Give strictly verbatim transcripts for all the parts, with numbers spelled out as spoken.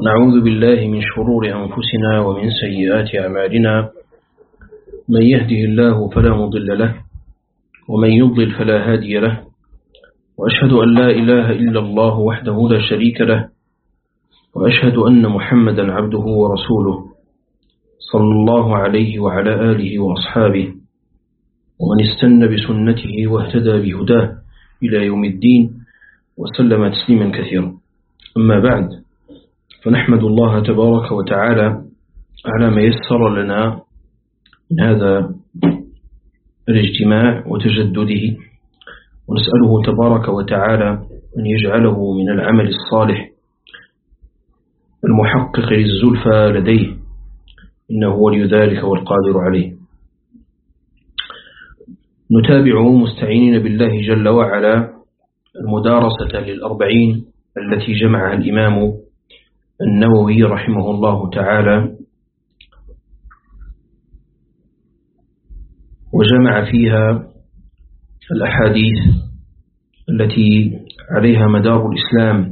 ونعوذ بالله من شرور أنفسنا ومن سيئات أعمالنا. من يهده الله فلا مضل له ومن يضلل فلا هادي له، وأشهد أن لا إله إلا الله وحده لا شريك له، وأشهد أن محمدا عبده ورسوله صلى الله عليه وعلى آله وأصحابه ومن استنى بسنته واهتدى بهداه إلى يوم الدين وسلم تسليما كثيرا. أما بعد، فنحمد الله تبارك وتعالى على ما يسر لنا من هذا الاجتماع وتجدده، ونسأله تبارك وتعالى أن يجعله من العمل الصالح المحقق للزلفى لديه، إنه ولي ذلك والقادر عليه. نتابع مستعينين بالله جل وعلا المدارسة للأربعين التي جمعها الإمام النووي رحمه الله تعالى، وجمع فيها الأحاديث التي عليها مدار الإسلام،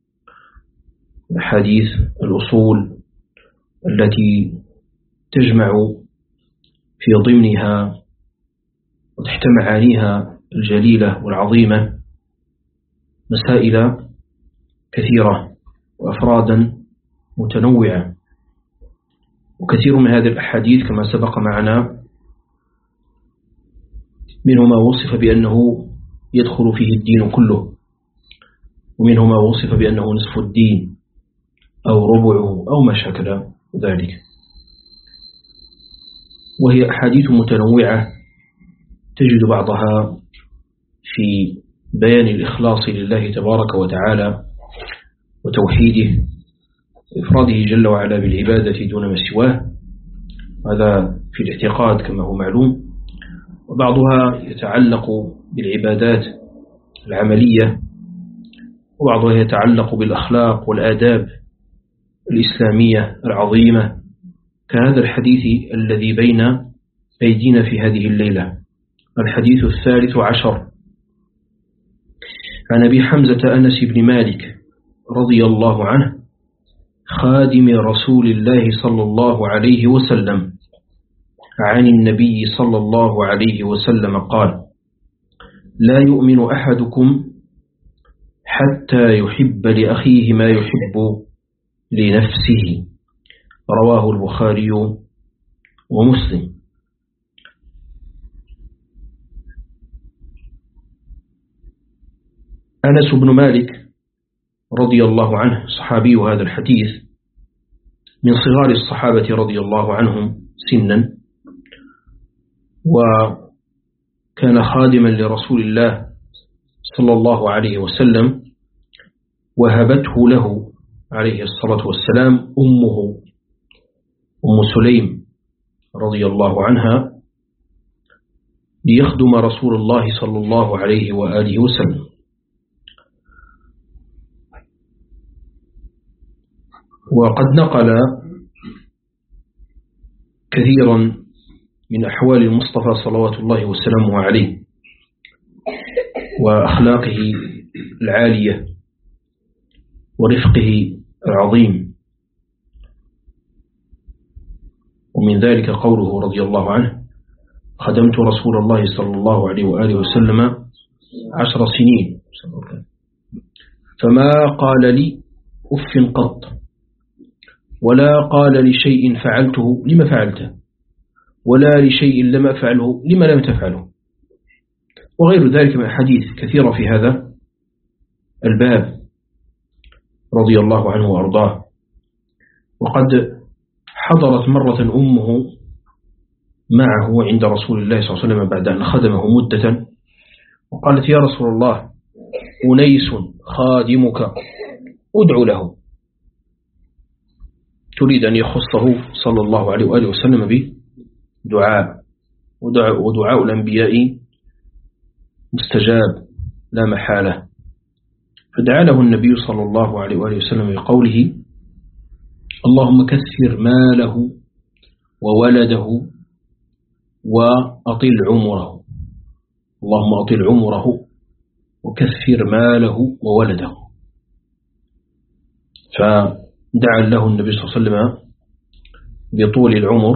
أحاديث الأصول التي تجمع في ضمنها وتحت معانيها الجليلة والعظيمة مسائل كثيرة وأفرادا متنوعة. وكثير من هذه الأحاديث كما سبق معنا منه ما وصف بأنه يدخل فيه الدين كله، ومنه ما وصف بأنه نصف الدين أو ربعه أو ما شكل ذلك، وهي أحاديث متنوعة تجد بعضها في بيان الإخلاص لله تبارك وتعالى وتوحيده وإفراده جل وعلا بالعبادة دون ما سواه، هذا في الاعتقاد كما هو معلوم. وبعضها يتعلق بالعبادات العملية، وبعضها يتعلق بالأخلاق والآداب الإسلامية العظيمة، كهذا الحديث الذي بين أيدينا في هذه الليلة، الحديث الثالث عشر عن أبي حمزة أنس بن مالك رضي الله عنه خادم رسول الله صلى الله عليه وسلم عن النبي صلى الله عليه وسلم قال: لا يؤمن أحدكم حتى يحب لأخيه ما يحب لنفسه، رواه البخاري ومسلم. أنس بن مالك رضي الله عنه صحابي هذا الحديث، من صغار الصحابة رضي الله عنهم سنا، وكان خادما لرسول الله صلى الله عليه وسلم، وهبته له عليه الصلاة والسلام أمه أم سليم رضي الله عنها ليخدم رسول الله صلى الله عليه وآله وسلم. وقد نقل كثيرا من أحوال المصطفى صلوات الله وسلامه عليه وأخلاقه العالية ورفقه العظيم، ومن ذلك قوله رضي الله عنه: خدمت رسول الله صلى الله عليه وآله وسلم عشر سنين فما قال لي أف قط، ولا قال لشيء فعلته لما فعلته، ولا لشيء لم أفعله لما لم تفعله، وغير ذلك من حديث كثيرة في هذا الباب رضي الله عنه وأرضاه. وقد حضرت مرة أمه معه عند رسول الله صلى الله عليه وسلم بعد أن خدمه مدة، وقالت: يا رسول الله، أنيس خادمك أدعو له، تريد أن يخصه صلى الله عليه وآله وسلم بدعاء، ودعاء, ودعاء الأنبياء مستجاب لا محالة. فدعا له النبي صلى الله عليه وآله وسلم بقوله: اللهم كثر ماله وولده وأطل عمره، اللهم أطل عمره وكثر ماله وولده. دعا له النبي صلى الله عليه وسلم بطول العمر.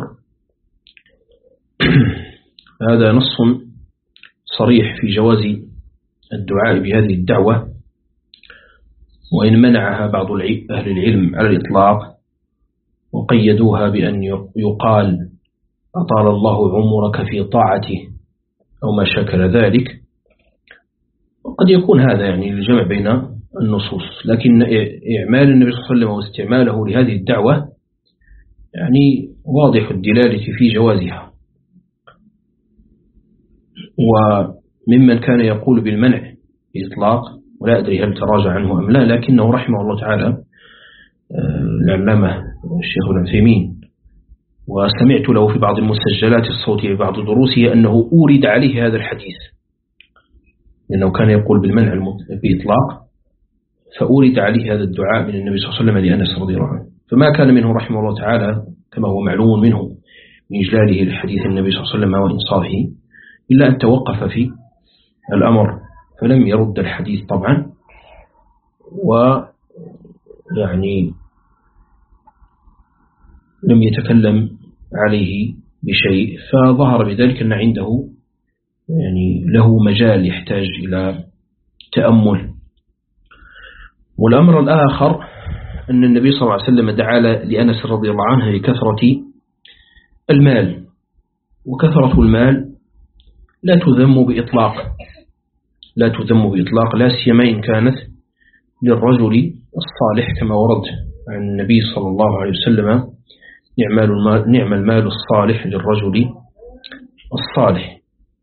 هذا نص صريح في جواز الدعاء بهذه الدعوة، وإن منعها بعض أهل العلم على الإطلاق وقيدوها بأن يقال أطال الله عمرك في طاعته أو ما شكل ذلك، وقد يكون هذا يعني الجمع بين النصوص، لكن إعمال النبي صلى الله عليه وسلم واستعماله لهذه الدعوة يعني واضح الدلالة في جوازها. وممن كان يقول بالمنع بإطلاق، ولا أدري هل تراجع عنه أم لا، لكنه رحمه الله تعالى العلامة الشيخ ابن عثيمين، وسمعت له في بعض المسجلات الصوتية في بعض دروسه أنه أورد عليه هذا الحديث، لأنه كان يقول بالمنع بإطلاق، فأورد عليه هذا الدعاء من النبي صلى الله عليه وسلم لأنس رضي الله عنه، فما كان منه رحمه الله تعالى كما هو معلوم منه من إجلاله لحديث النبي صلى الله عليه وسلم وإنصافه، إلا أن توقف في الأمر فلم يرد الحديث طبعا، ويعني لم يتكلم عليه بشيء، فظهر بذلك أن عنده يعني له مجال يحتاج إلى تأمل. والأمر الآخر أن النبي صلى الله عليه وسلم دعا لأنس رضي الله عنه لكثرة المال، وكثرة المال لا تذم بإطلاق، لا تذم بإطلاق، لا سيما إن كانت للرجل الصالح كما ورد عن النبي صلى الله عليه وسلم: نعم المال الصالح للرجل الصالح.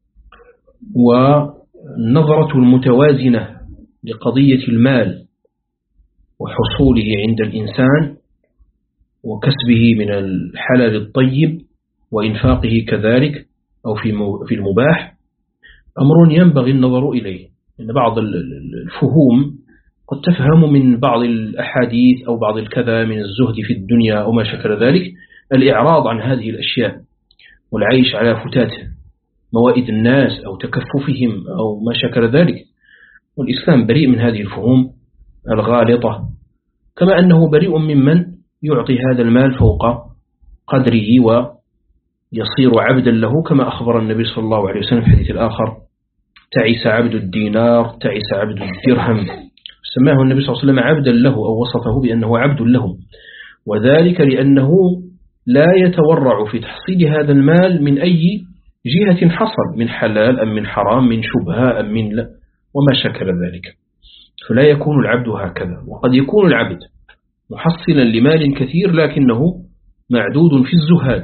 والنظرة المتوازنة لقضية المال وحصوله عند الإنسان وكسبه من الحلال الطيب وإنفاقه كذلك أو في المباح أمر ينبغي النظر إليه، إن بعض الفهوم قد تفهم من بعض الأحاديث أو بعض الكذا من الزهد في الدنيا أو ما شكل ذلك الإعراض عن هذه الأشياء والعيش على فتات موائد الناس أو تكففهم أو ما شكل ذلك، والإسلام بريء من هذه الفهوم الغالطة، كما أنه بريء ممن يعطي هذا المال فوق قدره ويصير عبدا له، كما أخبر النبي صلى الله عليه وسلم في الحديث الآخر: تعس عبد الدينار، تعس عبد الدرهم. سماه النبي صلى الله عليه وسلم عبدا له، أو وصفه بأنه عبد له، وذلك لأنه لا يتورع في تحصيل هذا المال من أي جهة حصل، من حلال أم من حرام، من شبهة أم من لا، وما شكل ذلك، فلا يكون العبد هكذا. وقد يكون العبد محصلا لمال كثير لكنه معدود في الزهاد،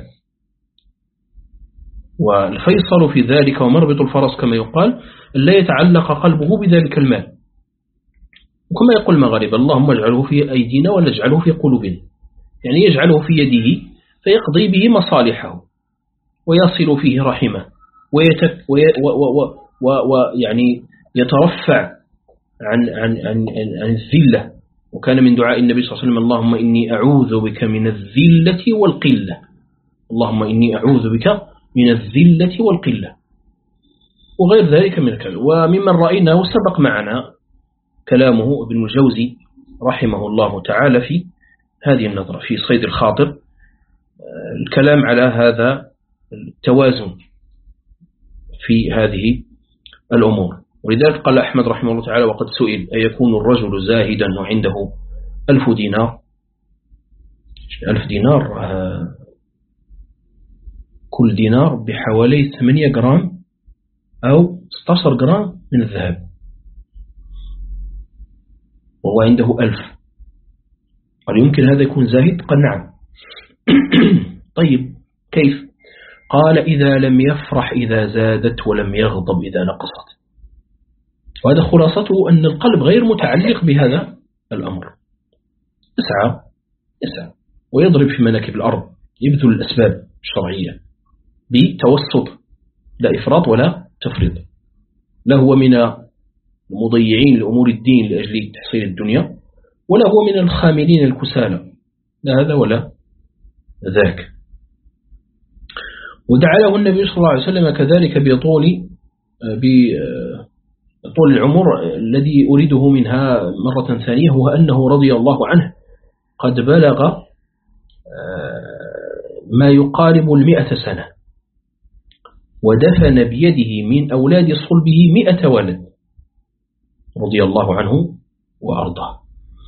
والفيصل في ذلك ومربط الفرس كما يقال لا يتعلق قلبه بذلك المال، وكما يقول المغاربة: اللهم اجعله في أيدينا ولا اجعله في قلوبنا، يعني يجعله في يده فيقضي به مصالحه ويصل فيه رحمه ويعني يترفع عن عن عن عن الذلة. وكان من دعاء النبي صلى الله عليه وسلم: اللهم إني أعوذ بك من الذلة والقلة، اللهم إني أعوذ بك من الذلة والقلة، وغير ذلك من الكلام. وممن رأينا وسبق معنا كلامه ابن الجوزي رحمه الله تعالى في هذه النظرة في صيد الخاطر، الكلام على هذا التوازن في هذه الأمور. ولذلك قال أحمد رحمه الله تعالى: وقد سئل أيكون الرجل زاهدا وعنده ألف دينار؟ ألف دينار كل دينار بحوالي ثمانية جرام أو ستة عشر جرام من الذهب، وهو عنده ألف. قال يمكن هذا يكون زاهد؟ قال نعم. طيب كيف؟ قال إذا لم يفرح إذا زادت ولم يغضب إذا نقصت. وهذا خلاصته أن القلب غير متعلق بهذا الأمر، يسعى يسعى ويضرب في مناكب الأرض، يبذل الأسباب الشرعية بتوسط، لا إفراط ولا تفريط، لا هو من المضيعين لأمور الدين لأجل تحصيل الدنيا، ولا هو من الخاملين الكسالى، لا هذا ولا ذاك. ودعا له النبي صلى الله عليه وسلم كذلك بطول بطول العمر الذي أريده منها مرة ثانية، هو أنه رضي الله عنه قد بلغ ما يقارب المئة سنة، ودفن بيده من أولاد صلبه مئة ولد رضي الله عنه وأرضاه.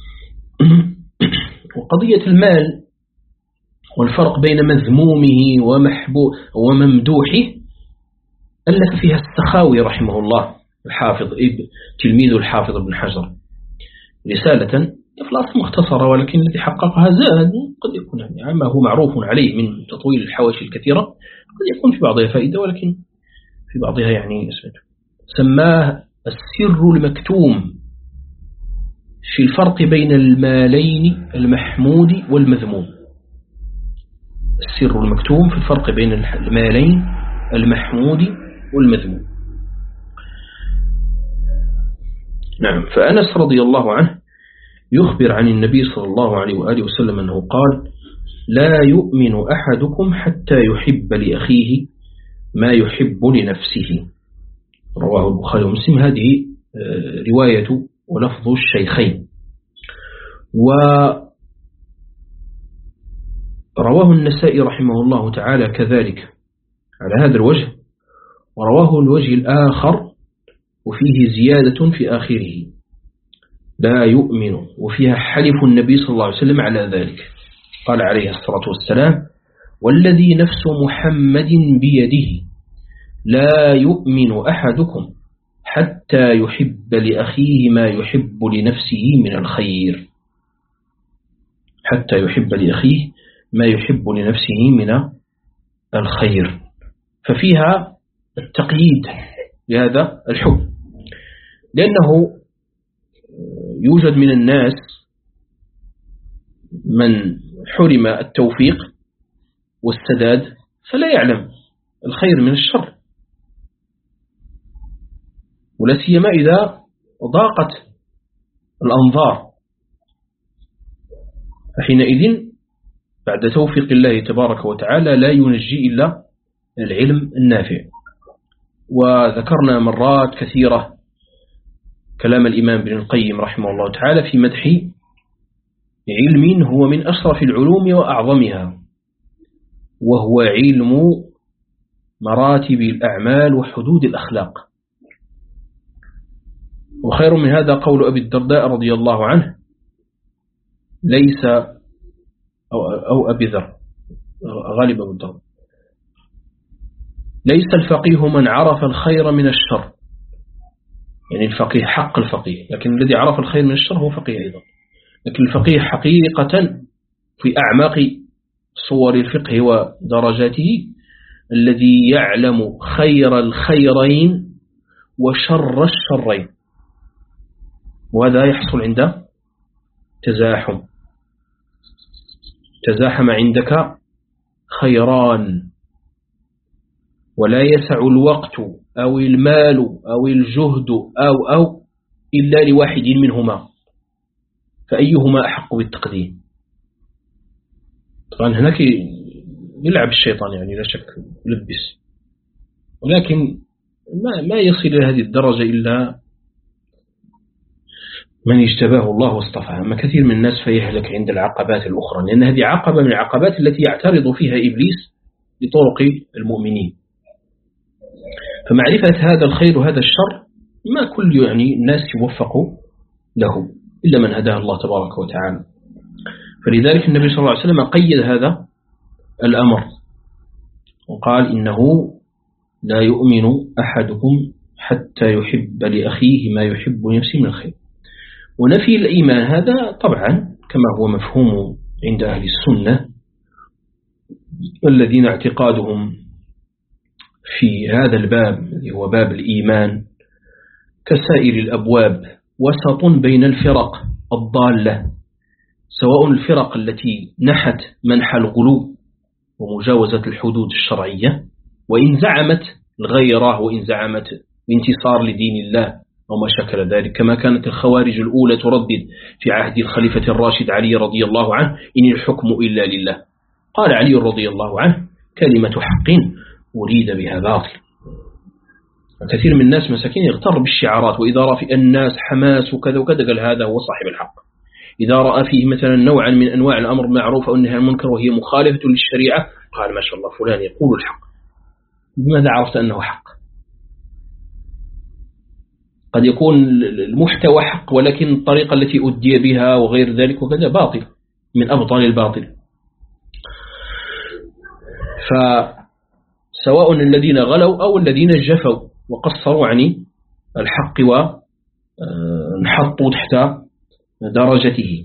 وقضية المال والفرق بين مذمومه وممدوحه ألف فيها السخاوي رحمه الله الحافظ إب تلميذ الحافظ ابن حجر رسالة إخلاص مختصرة، ولكن الذي حققها زاد قد يكون يعني ما هو معروف عليه من تطويل الحواشي الكثيرة، قد يكون في بعضها فائدة ولكن في بعضها يعني سماه السر المكتوم في الفرق بين المالين المحمود والمذموم. السر المكتوم في الفرق بين المالين المحمود والمذموم. نعم. فأنس رضي الله عنه يخبر عن النبي صلى الله عليه وآله وسلم أنه قال: لا يؤمن أحدكم حتى يحب لأخيه ما يحب لنفسه. رواه البخاري ومسلم. هذه رواية ولفظ الشيخين. ورواه النسائي رحمه الله تعالى كذلك على هذا الوجه، ورواه الوجه الآخر وفيه زيادة في آخره لا يؤمن، وفيها حلف النبي صلى الله عليه وسلم على ذلك. قال عليه الصلاة والسلام: والذي نفس محمد بيده لا يؤمن أحدكم حتى يحب لأخيه ما يحب لنفسه من الخير. حتى يحب لأخيه ما يحب لنفسه من الخير. ففيها التقييد لهذا الحب، لأنه يوجد من الناس من حرم التوفيق والسداد فلا يعلم الخير من الشر، ولا سيما إذا ضاقت الأنظار، فحينئذ بعد توفيق الله تبارك وتعالى لا ينجي إلا العلم النافع. وذكرنا مرات كثيرة كلام الإمام ابن القيم رحمه الله تعالى في مدح علم هو من أشرف العلوم وأعظمها، وهو علم مراتب الأعمال وحدود الأخلاق. وخير من هذا قول أبي الدرداء رضي الله عنه: ليس أو, أو أبي ذر غالب أبو الدرداء: ليس الفقيه من عرف الخير من الشر. يعني الفقيه حق الفقيه، لكن الذي عرف الخير من الشر هو فقيه أيضا. لكن الفقيه حقيقة في أعماق صور الفقه ودرجاته الذي يعلم خير الخيرين وشر الشرين، وهذا يحصل عند تزاحم. تزاحم عندك خيران ولا يسع الوقت أو المال أو الجهد أو أو إلا لواحد منهما، فأيهما أحق بالتقديم؟ طبعا هناك يلعب الشيطان يعني لا شك يلبس، ولكن ما ما يصل إلى هذه الدرجة إلا من اجتباه الله واصطفاه. أما كثير من الناس فيهلك عند العقبات الأخرى، لأن هذه عقبة من العقبات التي يعترض فيها إبليس لطرق المؤمنين. فمعرفة هذا الخير وهذا الشر ما كل يعني الناس يوفقوا له إلا من هداه الله تبارك وتعالى. فلذلك النبي صلى الله عليه وسلم قيد هذا الأمر وقال: إنه لا يؤمن أحدكم حتى يحب لأخيه ما يحب لنفسه من الخير. ونفي الإيمان هذا طبعا كما هو مفهوم عند أهل السنة الذين اعتقادهم في هذا الباب هو باب الإيمان كسائر الأبواب وسط بين الفرق الضالة، سواء الفرق التي نحت منح الغلو ومجاوزة الحدود الشرعية وإن زعمت الغيرة وإن زعمت الانتصار لدين الله أو ما شكل ذلك، كما كانت الخوارج الأولى تردد في عهد الخليفة الراشد علي رضي الله عنه: إن الحكم إلا لله. قال علي رضي الله عنه: كلمة حق أريد بها باطل. كثير من الناس مساكين يغتر بالشعارات، وإذا رأى الناس حماس وكذا وكذا قال هذا هو صاحب الحق. إذا رأى فيه مثلا نوعا من أنواع الأمر بالمعروف أو النهي عن المنكر وهي مخالفة للشريعة قال ما شاء الله فلان يقول الحق. بماذا عرفت أنه حق؟ قد يكون المحتوى حق ولكن الطريقة التي أدي بها وغير ذلك وكذا باطل من أبطال الباطل. فسواء الذين غلوا أو الذين جفوا وقصروا عن الحق ونحطوا تحت درجته.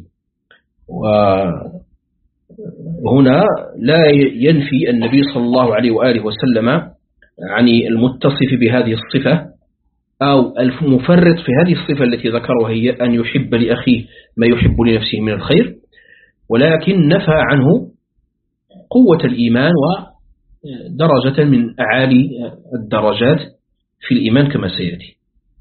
وهنا لا ينفي النبي صلى الله عليه وآله وسلم عن المتصف بهذه الصفة أو المفرط في هذه الصفة التي ذكرها هي أن يحب لأخيه ما يحب لنفسه من الخير، ولكن نفى عنه قوة الإيمان ودرجة من أعالي الدرجات في الإيمان كما سيأتي.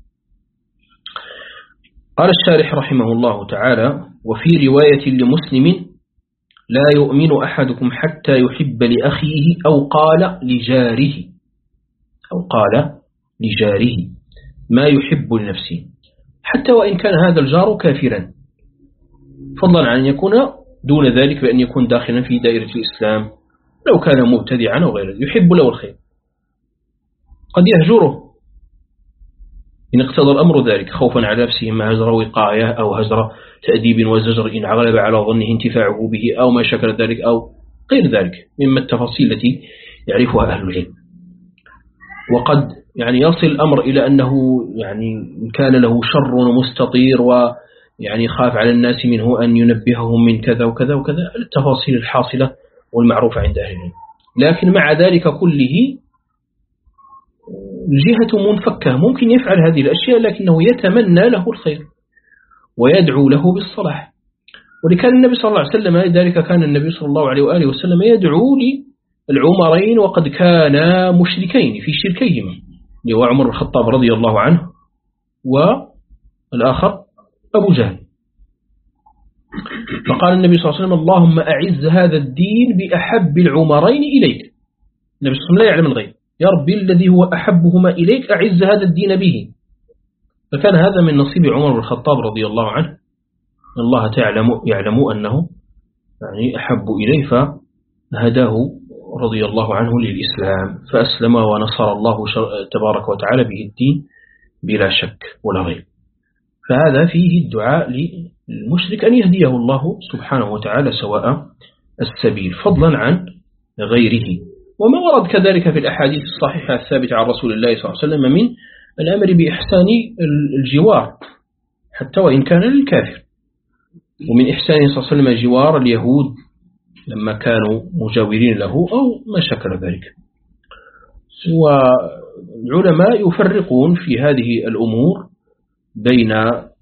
قال الشارح رحمه الله تعالى: وفي رواية لمسلم: لا يؤمن أحدكم حتى يحب لأخيه أو قال لجاره أو قال لجاره ما يحب لنفسه، حتى وإن كان هذا الجار كافرا، فضلا عن أن يكون دون ذلك بأن يكون داخلا في دائرة الإسلام، لو كان مبتدعا أو غيره يحب له الخير قد يهجره إن اقتضى الأمر ذلك خوفا على نفسه، ما هجر وقاية أو هجر تأديب وزجر إن غلب على ظنه انتفاعه به أو ما شكل ذلك أو غير ذلك مما التفاصيل التي يعرفها أهل العلم. وقد يعني يصل الأمر إلى أنه يعني كان له شر مستطير ويعني خاف على الناس منه أن ينبههم من كذا وكذا وكذا، التفاصيل الحاصلة والمعروفة عند أهل العلم. لكن مع ذلك كله الجهة منفكة، ممكن يفعل هذه الأشياء لكنه يتمنى له الخير ويدعو له بالصلاح. ولكان النبي صلى الله عليه وسلم ذلك كان النبي صلى الله عليه وآله وسلم يدعو للعمرين وقد كانا مشركين في شركيهما، هو عمر الخطاب رضي الله عنه والآخر أبو جهل. فقال النبي صلى الله عليه وسلم: اللهم أعز هذا الدين بأحب العمرين إليك. النبي صلى الله عليه وسلم لا يعلم الغيب، يا ربي الذي هو أحبهما إليك أعز هذا الدين به. فكان هذا من نصيب عمر الخطاب رضي الله عنه، الله تعلم يعلم أنه يعني أحب إليه فهداه رضي الله عنه للإسلام، فأسلم ونصر الله تبارك وتعالى به الدين بلا شك ولا ريب. فهذا فيه الدعاء للمشرك أن يهديه الله سبحانه وتعالى سواء السبيل فضلا عن غيره. وما ورد كذلك في الأحاديث الصحيحة الثابتة عن رسول الله صلى الله عليه وسلم من الأمر بإحسان الجوار حتى وإن كان للكافر، ومن إحسانه صلى الله عليه وسلم جوار اليهود لما كانوا مجاورين له أو ما شكل ذلك. والعلماء يفرقون في هذه الأمور بين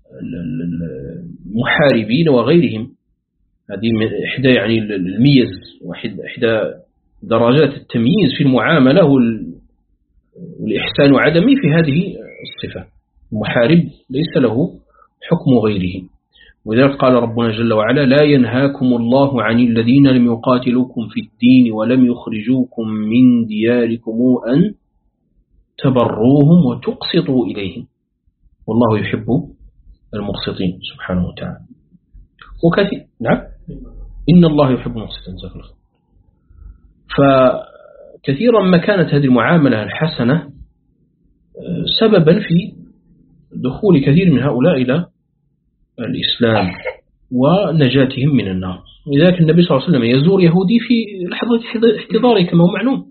المحاربين وغيرهم، هذه إحدى يعني الميز وإحدى درجات التمييز في المعاملة والإحسان وعدمه في هذه الصفة. المحارب ليس له حكم غيره، وذلك قال ربنا جل وعلا: لا ينهاكم الله عن الذين لم يقاتلوكم في الدين ولم يخرجوكم من دياركم أن تبروهم وتقسطوا إليهم والله يحب المقسطين سبحانه وتعالى. وكثير نعم إن الله يحب المقسطين. فكثيرا ما كانت هذه المعاملة الحسنة سببا في دخول كثير من هؤلاء إلى الإسلام ونجاتهم من النار. لذلك النبي صلى الله عليه وسلم يزور يهودي في لحظة احتضاره كما هو معلوم،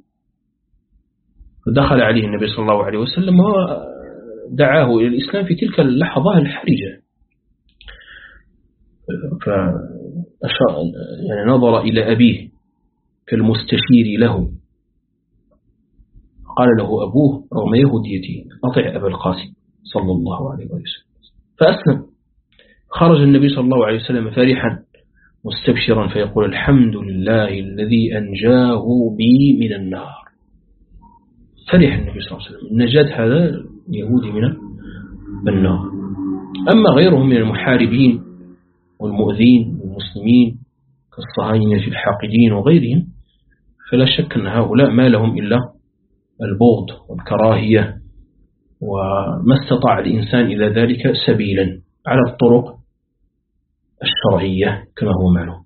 فدخل عليه النبي صلى الله عليه وسلم ودعاه إلى الإسلام في تلك اللحظة الحرجة، فأشار يعني نظر إلى أبيه كالمستشير له، قال له أبوه رغم يهوديته: أطع أبا القاسم صلى الله عليه وسلم. فأسلم. خرج النبي صلى الله عليه وسلم فرحا مستبشرا فيقول: الحمد لله الذي أنجاه بي من النار. فرح النبي صلى الله عليه وسلم نجاة هذا اليهودي من النار. أما غيرهم من المحاربين والمؤذين والمسلمين كالصهاينة الحاقدين وغيرهم فلا شك أن هؤلاء ما لهم إلا البغض والكراهية، وما استطاع الإنسان إلى ذلك سبيلا على الطرق الشرعية كما هو معلوم.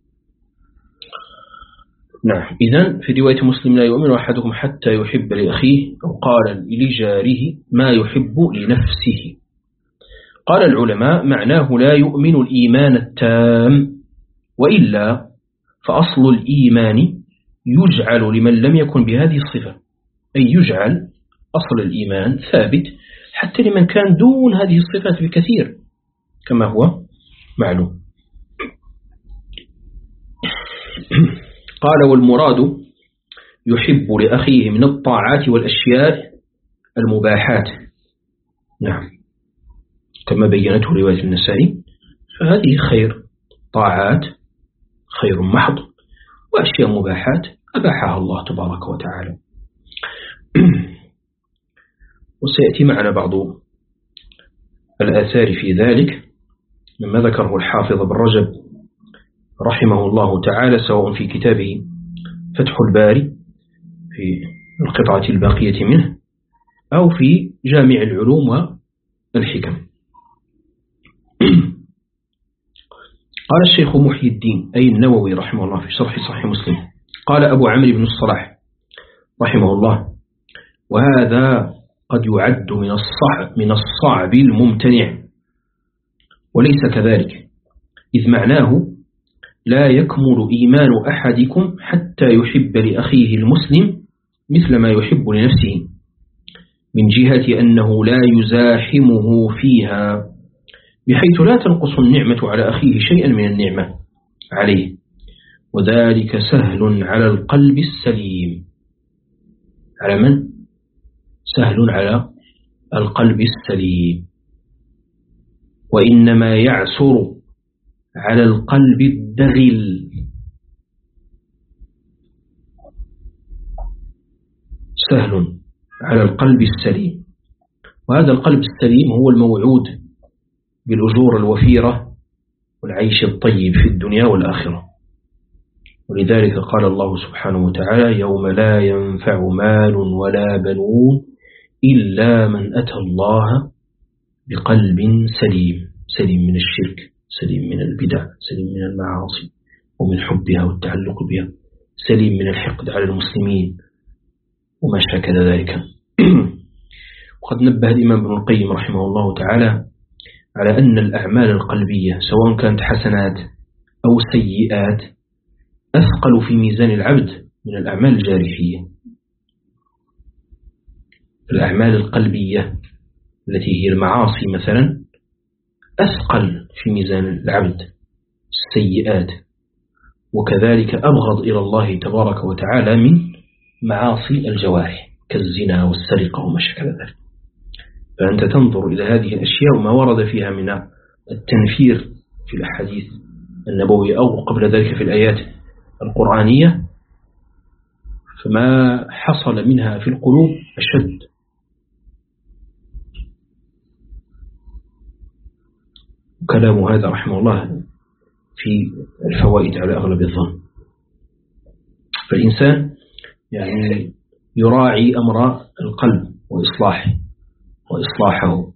نعم. إذن في رواية مسلم لا يؤمن أحدكم حتى يحب لأخيه أو قال لجاره ما يحب لنفسه. قال العلماء معناه لا يؤمن الإيمان التام، وإلا فأصل الإيمان يجعل لمن لم يكن بهذه الصفة، أي يجعل أصل الإيمان ثابت حتى لمن كان دون هذه الصفات بكثير كما هو معلوم. قال والمراد يحب لأخيه من الطاعات والأشياء المباحات. نعم كما بينته رواية النسائي، فهذه خير، طاعات خير محض، وأشياء مباحات أباحها الله تبارك وتعالى. وسيأتي معنا بعض الآثار في ذلك مما ذكره الحافظ بن رجب رحمه الله تعالى، سواء في كتابه فتح الباري في القطعة الباقية منه أو في جامع العلوم والحكم. قال الشيخ محي الدين أي النووي رحمه الله في شرح صحيح مسلم، قال أبو عمرو بن الصلاح رحمه الله: وهذا قد يعد من الصعب من الصعب الممتنع، وليس كذلك، إذ معناه لا يكمل إيمان أحدكم حتى يحب لأخيه المسلم مثل ما يحب لنفسه، من جهة أنه لا يزاحمه فيها، بحيث لا تنقص النعمة على أخيه شيئا من النعمة عليه، وذلك سهل على القلب السليم. على من؟ سهل على القلب السليم، وإنما يعسر على القلب الدغل. سهل على القلب السليم، وهذا القلب السليم هو الموعود بالأجور الوفيرة والعيش الطيب في الدنيا والآخرة. ولذلك قال الله سبحانه وتعالى: يوم لا ينفع مال ولا بنون إلا من أتى الله بقلب سليم، سليم من الشرك، سليم من البدع، سليم من المعاصي ومن حبها والتعلق بها، سليم من الحقد على المسلمين وما شاكل ذلك. وقد نبه الإمام ابن القيم رحمه الله تعالى على أن الأعمال القلبية سواء كانت حسنات أو سيئات أثقل في ميزان العبد من الأعمال الجارحية. الأعمال القلبية التي هي المعاصي مثلا أثقل في ميزان العبد السيئات، وكذلك أبغض إلى الله تبارك وتعالى من معاصي الجوارح كالزنا والسرقة وما شابه ذلك. فأنت تنظر إلى هذه الأشياء وما ورد فيها من التنفير في الأحاديث النبوية أو قبل ذلك في الآيات القرآنية، فما حصل منها في القلوب أشد. كلام هذا رحمه الله في الفوائد على أغلب الظن. فالإنسان يعني يراعي أمر القلب وإصلاحه وإصلاحه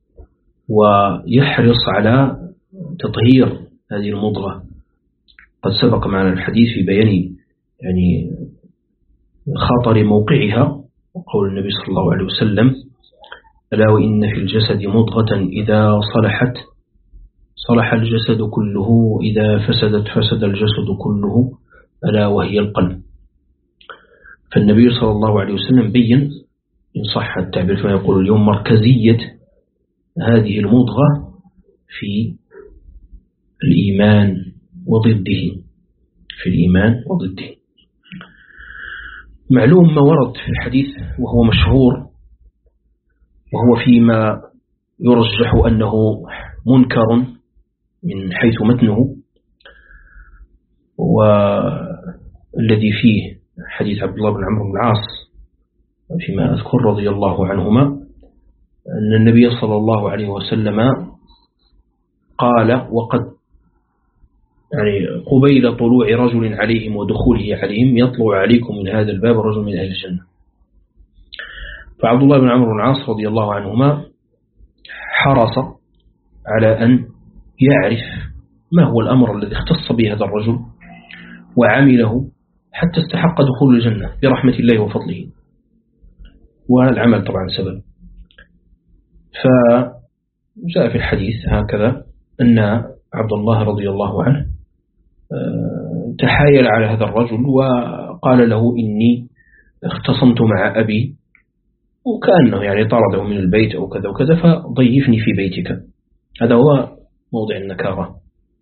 ويحرص على تطهير هذه المضغة. قد سبق معنا الحديث في بيان يعني خطر موقعها، وقول النبي صلى الله عليه وسلم: ألا وإن في الجسد مضغة إذا صلحت صلح الجسد كله، وإذا فسدت فسد الجسد كله، ألا وهي القلب. فالنبي صلى الله عليه وسلم بين إن صح التعبير فيما يقول اليوم مركزية هذه المضغة في الإيمان وضده، في الإيمان وضده. معلوم ما ورد في الحديث وهو مشهور، وهو فيما يرجح أنه منكر من حيث متنه، والذي فيه حديث عبد الله بن عمرو بن العاص فيما أذكر رضي الله عنهما أن النبي صلى الله عليه وسلم قال: وقد يعني قبيل طلوع رجل عليهم ودخوله عليهم يطلع عليكم من هذا الباب رجل من أهل الجنة. فعبد الله بن عمرو بن العاص رضي الله عنهما حرص على أن يعرف ما هو الأمر الذي اختص به هذا الرجل وعمله حتى استحق دخول الجنة برحمة الله وفضله، والعمل طبعا سبب. فجاء في الحديث هكذا أن عبد الله رضي الله عنه تحايل على هذا الرجل وقال له إني اختصمت مع أبي، وكأنه يعني طرده من البيت أو كذا وكذا، فضيفني في بيتك. هذا هو موضع النكارة.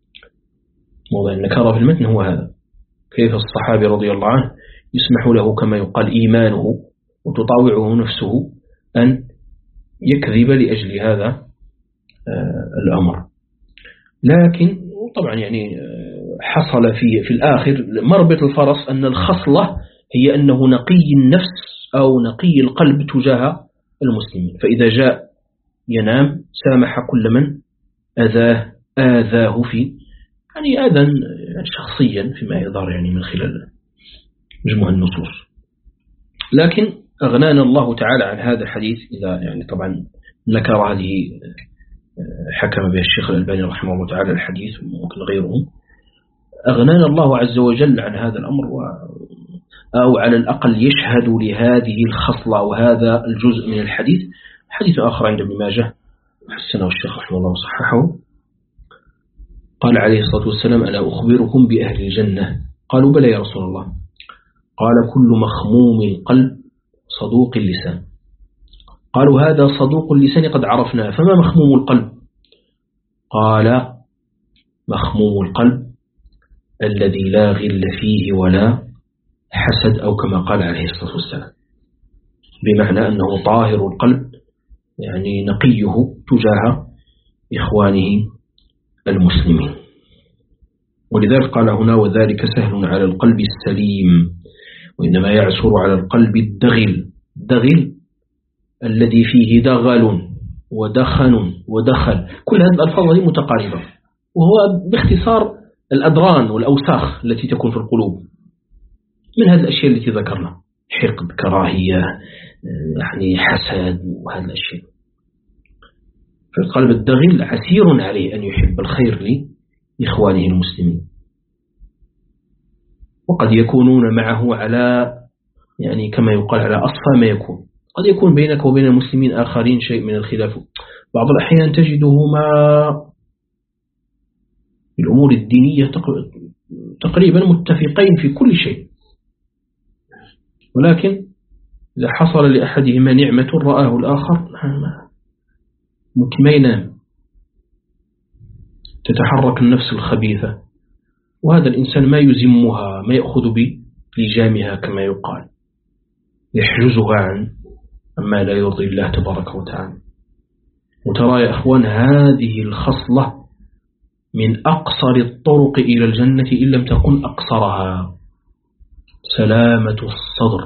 موضع النكارة في المتن هو هذا: كيف الصحابي رضي الله عنه يسمح له كما يقال إيمانه وتطاوعه نفسه أن يكذب لأجل هذا الأمر. لكن طبعا يعني حصل في في الآخر مربط الفرس أن الخصلة هي أنه نقي النفس أو نقي القلب تجاه المسلمين، فإذا جاء ينام سامح كل من أذاه آذاه في يعني أذى شخصيا فيما يدار يعني من خلال مجموع النصوص. لكن أغنانا الله تعالى عن هذا الحديث، إذا يعني طبعا نكر هذه حكم بها الشيخ الألباني رحمه الله تعالى الحديث وممكن غيرهم. أغنانا الله عز وجل عن هذا الأمر، أو على الأقل يشهد لهذه الخصلة وهذا الجزء من الحديث حديث آخر عند ابن ماجه حسنه الشيخ رحمه الله وصححه. قال عليه الصلاة والسلام: ألا أخبركم بأهل الجنة؟ قالوا: بلى يا رسول الله. قال: كل مخموم القلب صدوق اللسان. قالوا: هذا صدوق اللسان قد عرفناه، فما مخموم القلب؟ قال: مخموم القلب الذي لا غل فيه ولا حسد، أو كما قال عليه الصلاة والسلام، بمعنى أنه طاهر القلب يعني نقيه تجاه إخوانه المسلمين. ولذلك قال هنا: وذلك سهل على القلب السليم، وإنما يعسر على القلب الدغل. دغل الذي فيه دغل ودخن ودخل، كل هذه الألفاظ دي متقاربة، وهو باختصار الأدران والأوساخ التي تكون في القلوب من هذه الأشياء التي ذكرنا: حقد، كراهية، يعني حسد، وهذه الأشياء. فالقلب الدغل عسير عليه أن يحب الخير لإخوانه المسلمين، وقد يكونون معه على يعني كما يقال على أصفى ما يكون. قد يكون بينك وبين المسلمين آخرين شيء من الخلاف، بعض الأحيان تجدهما في الأمور الدينية تقريبا متفقين في كل شيء، ولكن إذا حصل لأحدهما نعمة رآه الآخر ممكن ما ينام، تتحرك النفس الخبيثة، وهذا الإنسان ما يزمها، ما يأخذ بلجامها كما يقال، يحجزها عن أما لا يرضي الله تبارك وتعالى. وترى يا أخوان هذه الخصلة من أقصر الطرق إلى الجنة إن لم تكن أقصرها: سلامة الصدر.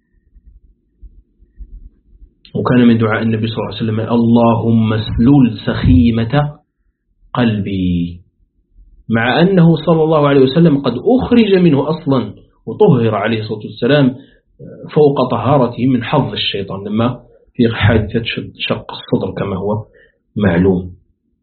وكان من دعاء النبي صلى الله عليه وسلم: اللهم اسلل سخيمة قلبي، مع أنه صلى الله عليه وسلم قد أخرج منه أصلا وطهر عليه الصلاة والسلام فوق طهارته من حظ الشيطان لما في حادثة شق الصدر كما هو معلوم.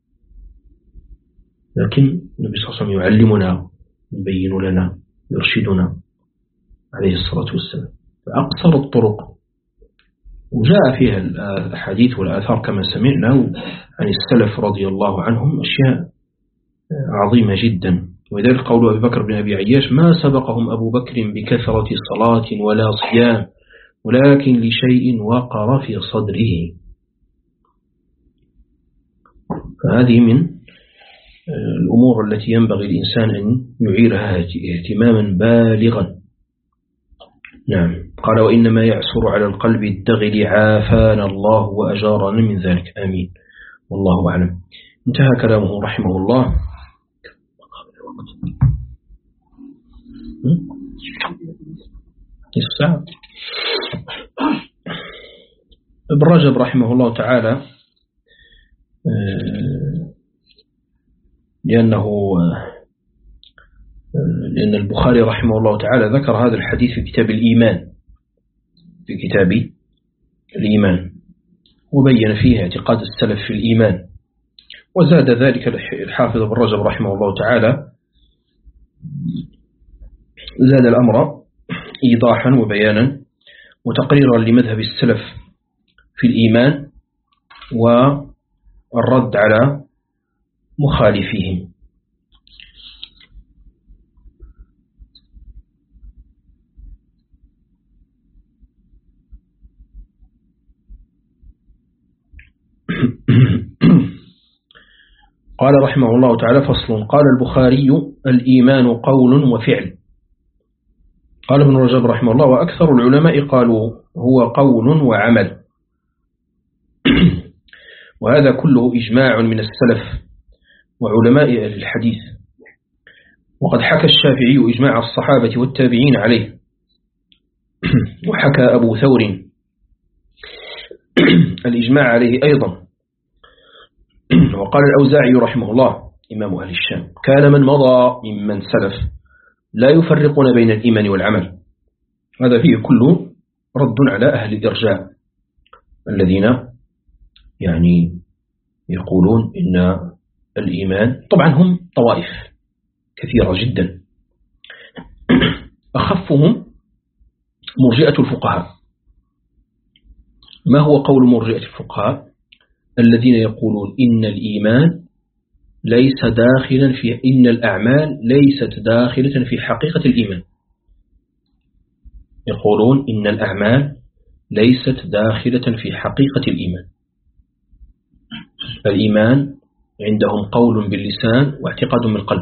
لكن النبي صلى الله عليه وسلم يعلمنا، يبين لنا، يرشدنا عليه الصلاة والسلام فأقصر الطرق. وجاء فيها الحديث والآثار كما سمعنا عن السلف رضي الله عنهم أشياء عظيمة جدا. ولذلك قول أبي بكر بن أبي عياش: ما سبقهم أبو بكر بكثرة صلاة ولا صيام، ولكن لشيء وقر في صدره. فهذه من الأمور التي ينبغي الإنسان أن يعيرها اهتماما بالغا. نعم. قال: وإنما يعسر على القلب الدغل، عافانا الله وأجارنا من ذلك، آمين، والله أعلم. انتهى كلامه رحمه الله. الساعة ابن رجب رحمه الله تعالى، لأنه لأن البخاري رحمه الله تعالى ذكر هذا الحديث في كتاب الإيمان، في كتاب الإيمان، وبين فيه اعتقاد السلف في الإيمان. وزاد ذلك الحافظ بن رجب رحمه الله تعالى، زاد الأمر إيضاحا وبيانا وتقريرا لمذهب السلف في الإيمان والرد على مخالفيهم. قال رحمه الله تعالى: فصل. قال البخاري: الإيمان قول وفعل. قال ابن رجب رحمه الله: وأكثر العلماء قالوا هو قول وعمل. وهذا كله إجماع من السلف وعلماء أهل الحديث، وقد حكى الشافعي إجماع الصحابة والتابعين عليه، وحكى أبو ثور الإجماع عليه أيضا. وقال الأوزاعي رحمه الله إمام أهل الشام: كان من مضى ممن سلف لا يفرقون بين الإيمان والعمل. هذا فيه كله رد على أهل الإرجاء الذين يعني يقولون إن الإيمان، طبعا هم طوائف كثيرة جدا، أخفهم مرجئة الفقهاء. ما هو قول مرجئة الفقهاء؟ الذين يقولون إن الإيمان ليس داخلا في إن الأعمال ليست داخلة في حقيقة الإيمان. يقولون إن الأعمال ليست داخلة في حقيقة الإيمان. الإيمان عندهم قول باللسان واعتقاد بالقلب،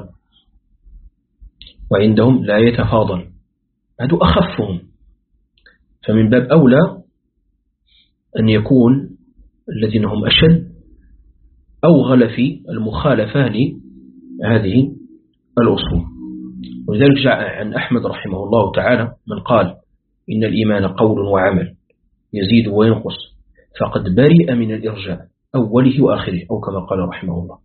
وعندهم لا يتفاضل. هذا أخفهم، فمن باب أولى أن يكون الذين هم أشد أوغل في المخالفة لهذه الأصول. ولذلك جاء عن أحمد رحمه الله تعالى من قال إن الإيمان قول وعمل يزيد وينقص فقد برئ من الإرجاء أوله وآخره، أو كما قال رحمه الله.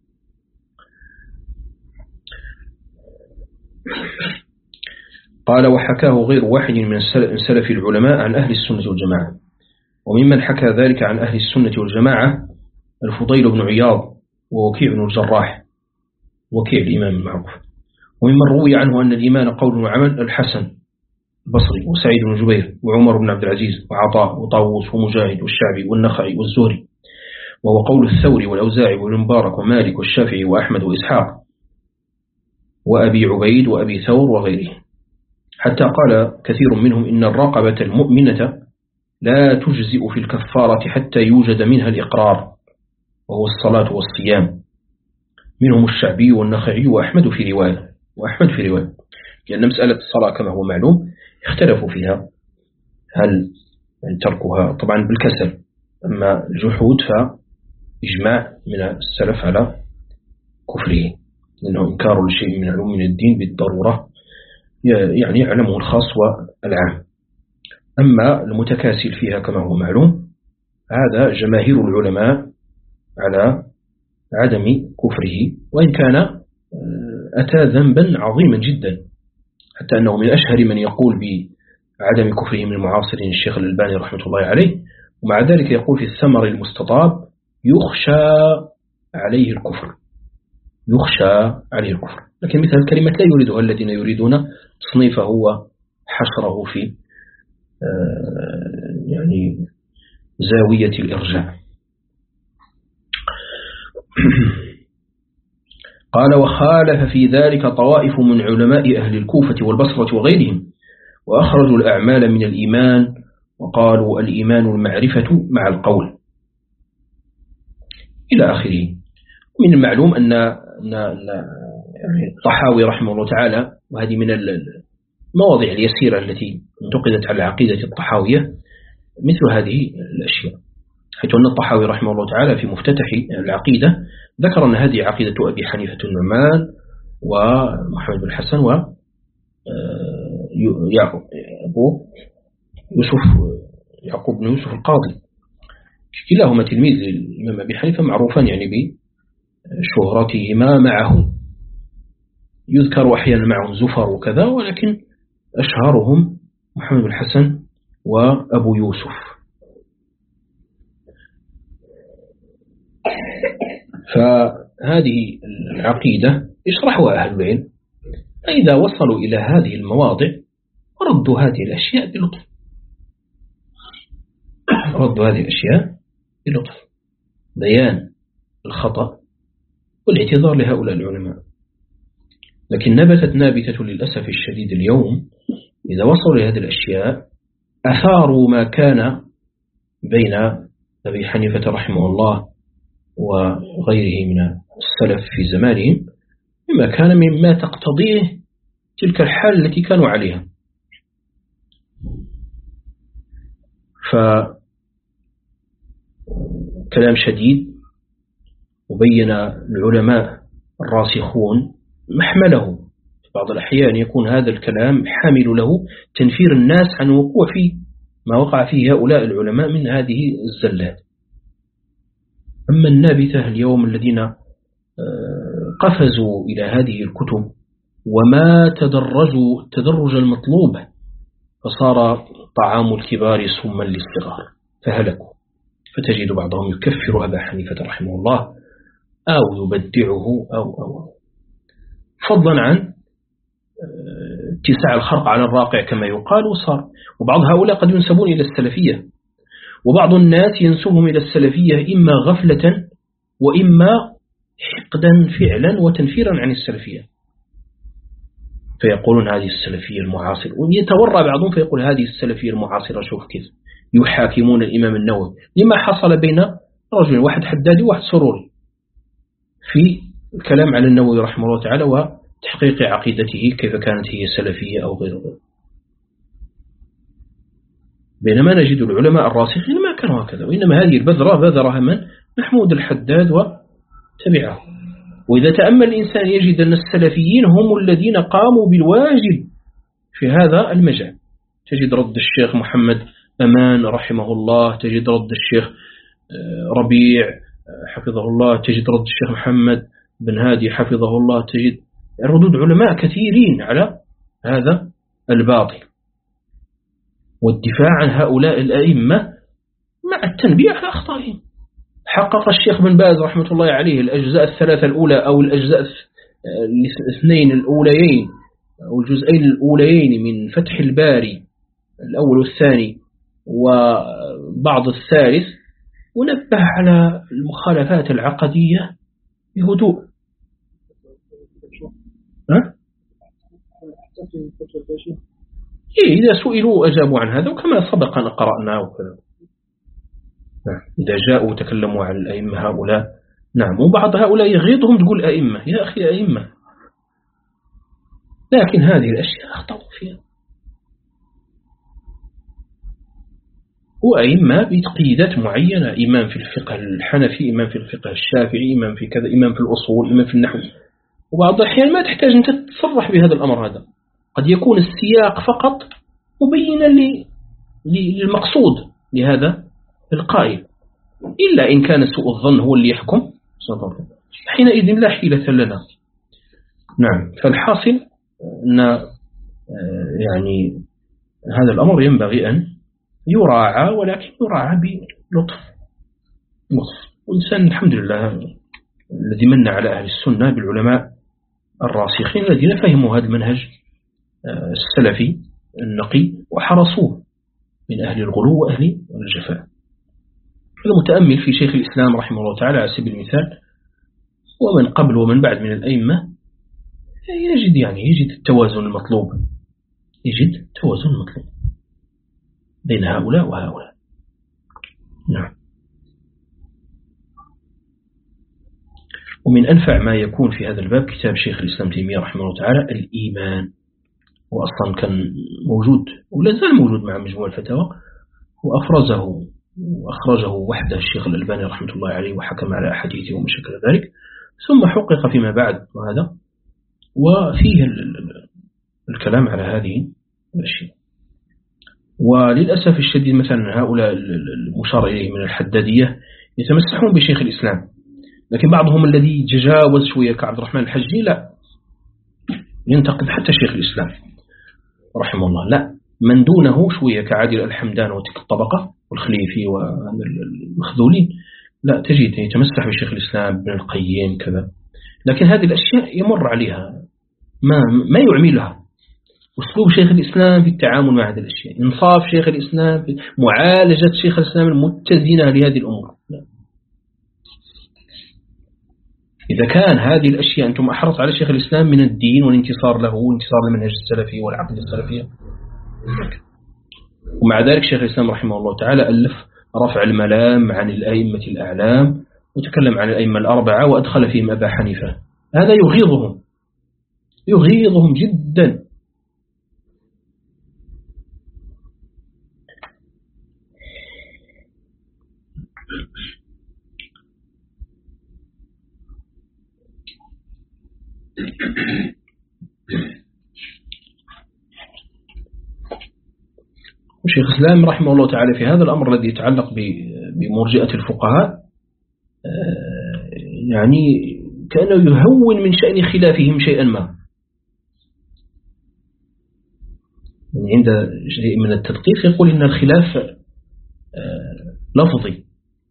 قال: وحكاه غير واحد من سلف العلماء عن أهل السنة والجماعة. وممن حكى ذلك عن أهل السنة والجماعة الفضيل بن عياض ووكيع بن الجراح، وكيع الإمام المعروف. وممن روي عنه أن الإيمان قول وعمل الحسن البصري وسعيد بن جبير وعمر بن عبد العزيز وعطاء وطاووس ومجاهد والشعبي والنخعي والزهري، وهو قول الثوري والأوزاعي والمبارك ومالك والشافعي وأحمد وإسحاق وأبي عبيد وأبي ثور وغيره. حتى قال كثير منهم إن الرقبة المؤمنة لا تجزئ في الكفارة حتى يوجد منها الإقرار، وهو الصلاة والصيام. منهم الشعبي والنخعي وأحمد في رواية وأحمد في رواية لأن مسألة الصلاة كما هو معلوم اختلفوا فيها، هل تركها طبعا بالكسل، أما الجحود فإجماع من السلف على كفره، لأنه إنكار لشيء من علوم من الدين بالضرورة يعني يعلمه الخاص والعام. أما المتكاسل فيها كما هو معلوم هذا جماهير العلماء على عدم كفره، وإن كان أتى ذنبا عظيما جدا، حتى أنه من أشهر من يقول بعدم كفره من المعاصرين الشيخ الألباني رحمة الله عليه، ومع ذلك يقول في الثمر المستطاب يخشى عليه الكفر، يخشى عليه الكفر. لكن مثل الكلمة لا يريدها الذين يريدون تصنيفه وحشره في يعني زاوية الإرجاء. قال: وخالف في ذلك طوائف من علماء أهل الكوفة والبصرة وغيرهم، وأخرجوا الأعمال من الإيمان، وقالوا الإيمان المعرفة مع القول إلى آخره. من المعلوم أن الطحاوي رحمه الله تعالى، وهذه من المواضع اليسيرة التي انتقدت على العقيدة الطحاوية، مثل هذه الأشياء، حيث أن الطحاوي رحمه الله تعالى في مفتتح العقيدة ذكر أن هذه عقيدة أبي حنيفة النعمان ومحمد بن الحسن و أبو يوسف يعقوب بن يوسف القاضي، كلاهما تلميذ الإمام أبي حنيفة، معروفان يعني بشهرتهما معه، يذكر أحيانا معهم زفر وكذا، ولكن أشهرهم محمد بن الحسن وأبو يوسف. هذه العقيدة يشرحها أهل العلم، فإذا وصلوا إلى هذه المواضع ردوا هذه الأشياء بلطف، ردوا هذه الأشياء بلطف، بيان الخطأ والاعتذار لهؤلاء العلماء. لكن نبتت نابتة للأسف الشديد اليوم إذا وصلوا لهذه الأشياء أثاروا ما كان بين أبي حنيفة رحمه الله وغيره من السلف في زمانهم، مما كان مما تقتضيه تلك الحال التي كانوا عليها. فكلام شديد، وبين العلماء الراسخون محمله. في بعض الأحيان يكون هذا الكلام حامل له تنفير الناس عن وقوع في ما وقع فيه هؤلاء العلماء من هذه الزلات. أما النابتة اليوم الذين قفزوا إلى هذه الكتب وما تدرجوا التدرج المطلوب، فصار طعام الكبار سما للصغار فهلكوا. فتجد بعضهم يكفر أبا حنيفة رحمه الله أو يبدعه أو أو فضلا عن اتساع الخرق على الراقع كما يقال. وصار وبعض هؤلاء قد ينسبون إلى السلفية، وبعض الناس ينسبهم إلى السلفية إما غفلة وإما حقدا فعلا وتنفيرا عن السلفية، فيقولون هذه السلفية المعاصرة، ويتورع بعضهم فيقول هذه السلفية المعاصرة شوف كيف يحاكمون الإمام النووي لما حصل بين رجل واحد حدادي وواحد سروري في الكلام على النووي رحمه الله تعالى وتحقيق عقيدته كيف كانت هي سلفية أو غير غير. بينما نجد العلماء الراسخين ما كانوا هكذا، وإنما هذه البذرة بذرها من محمود الحداد وتبعه. وإذا تأمل الإنسان يجد أن السلفيين هم الذين قاموا بالواجب في هذا المجال. تجد رد الشيخ محمد أمان رحمه الله، تجد رد الشيخ ربيع حفظه الله، تجد رد الشيخ محمد بن هادي حفظه الله، تجد ردود علماء كثيرين على هذا الباطل والدفاع عن هؤلاء الأئمة مع التنبيه على أخطائهم. حقق الشيخ بن باز رحمة الله عليه الأجزاء الثلاثة الأولى أو الأجزاء الاثنين الأوليين أو الجزئين الأوليين من فتح الباري الأول والثاني وبعض الثالث، ونبه على المخالفات العقدية بهدوء. ها؟ إيه إذا سئلوا أجابوا عن هذا، وكما سبق أن قرأنا وكذا. إذا جاءوا وتكلموا عن الأئمة هؤلاء، نعم، وبعض هؤلاء يغيظهم تقول أئمة، يا أخي أئمة، لكن هذه الأشياء أخطأوا فيها. وأئمة بتقييدات معينة، إمام في الفقه الحنفي، إمام في الفقه الشافعي، إمام في كذا، إمام في الأصول، إمام في النحو. وبعض الأحيان ما تحتاج أن تتصرح بهذا الأمر هذا، قد يكون السياق فقط مبينا للمقصود لهذا القائل، إلا إن كان سوء الظن هو اللي يحكم حينئذ لا حيلة لنا. نعم، فالحاصل أن يعني هذا الأمر ينبغي أن يراعى، ولكن يراعى بلطف لطف. والإنسان الحمد لله الذي من على أهل السنة بالعلماء الراسخين الذين فهموا هذا المنهج السلفي النقي وحرصوه من أهل الغلو وأهل الجفاء. المتأمل في شيخ الإسلام رحمه الله تعالى على سبيل المثال ومن قبل ومن بعد من الأئمة يجد يعني يجد التوازن المطلوب، يجد التوازن المطلوب بين هؤلاء وهؤلاء. نعم. ومن أنفع ما يكون في هذا الباب كتاب شيخ الإسلام تيمية رحمه الله تعالى الإيمان، وأصلا كان موجود ولا زال موجود مع مجموع الفتاوى، وأفرزه وأخرجه وحده الشيخ الألباني رحمة الله عليه وحكم على أحاديثه وما شكل ذلك، ثم حقق فيما بعد وهذا، وفيه الكلام على هذه الأشياء. وللأسف الشديد مثلا هؤلاء المشار إليه من الحدادية يتمسحون بشيخ الإسلام، لكن بعضهم الذي تجاوز شوية كعبد الرحمن الحجي لا ينتقد حتى شيخ الإسلام رحمه الله، لا من دونه شوية كعادل الحمدان وتلك الطبقة والخليفي والمخذولين لا تجد يتمسح بشيخ الإسلام ابن القيم كذا، لكن هذه الأشياء يمر عليها ما ما يعملها. أسلوب شيخ الإسلام في التعامل مع هذه الأشياء، إنصاف شيخ الإسلام في معالجة شيخ الإسلام المتزنة لهذه الأمور. لا. إذا كان هذه الأشياء أنتم أحرص على شيخ الإسلام من الدين والانتصار له وانتصار للمنهج السلفي والعقيدة السلفية، ومع ذلك شيخ الإسلام رحمه الله تعالى ألف رفع الملام عن الأئمة الأعلام وتكلم عن الأئمة الأربعة وأدخل فيهم أبا حنيفة. هذا يغيظهم يغيظهم جدا. وشيخ الإسلام رحمه الله تعالى في هذا الأمر الذي يتعلق بمرجئة الفقهاء يعني كأنه يهون من شأن خلافهم شيئا ما، يعني عند شيء من التدقيق يقول إن الخلاف لفظي.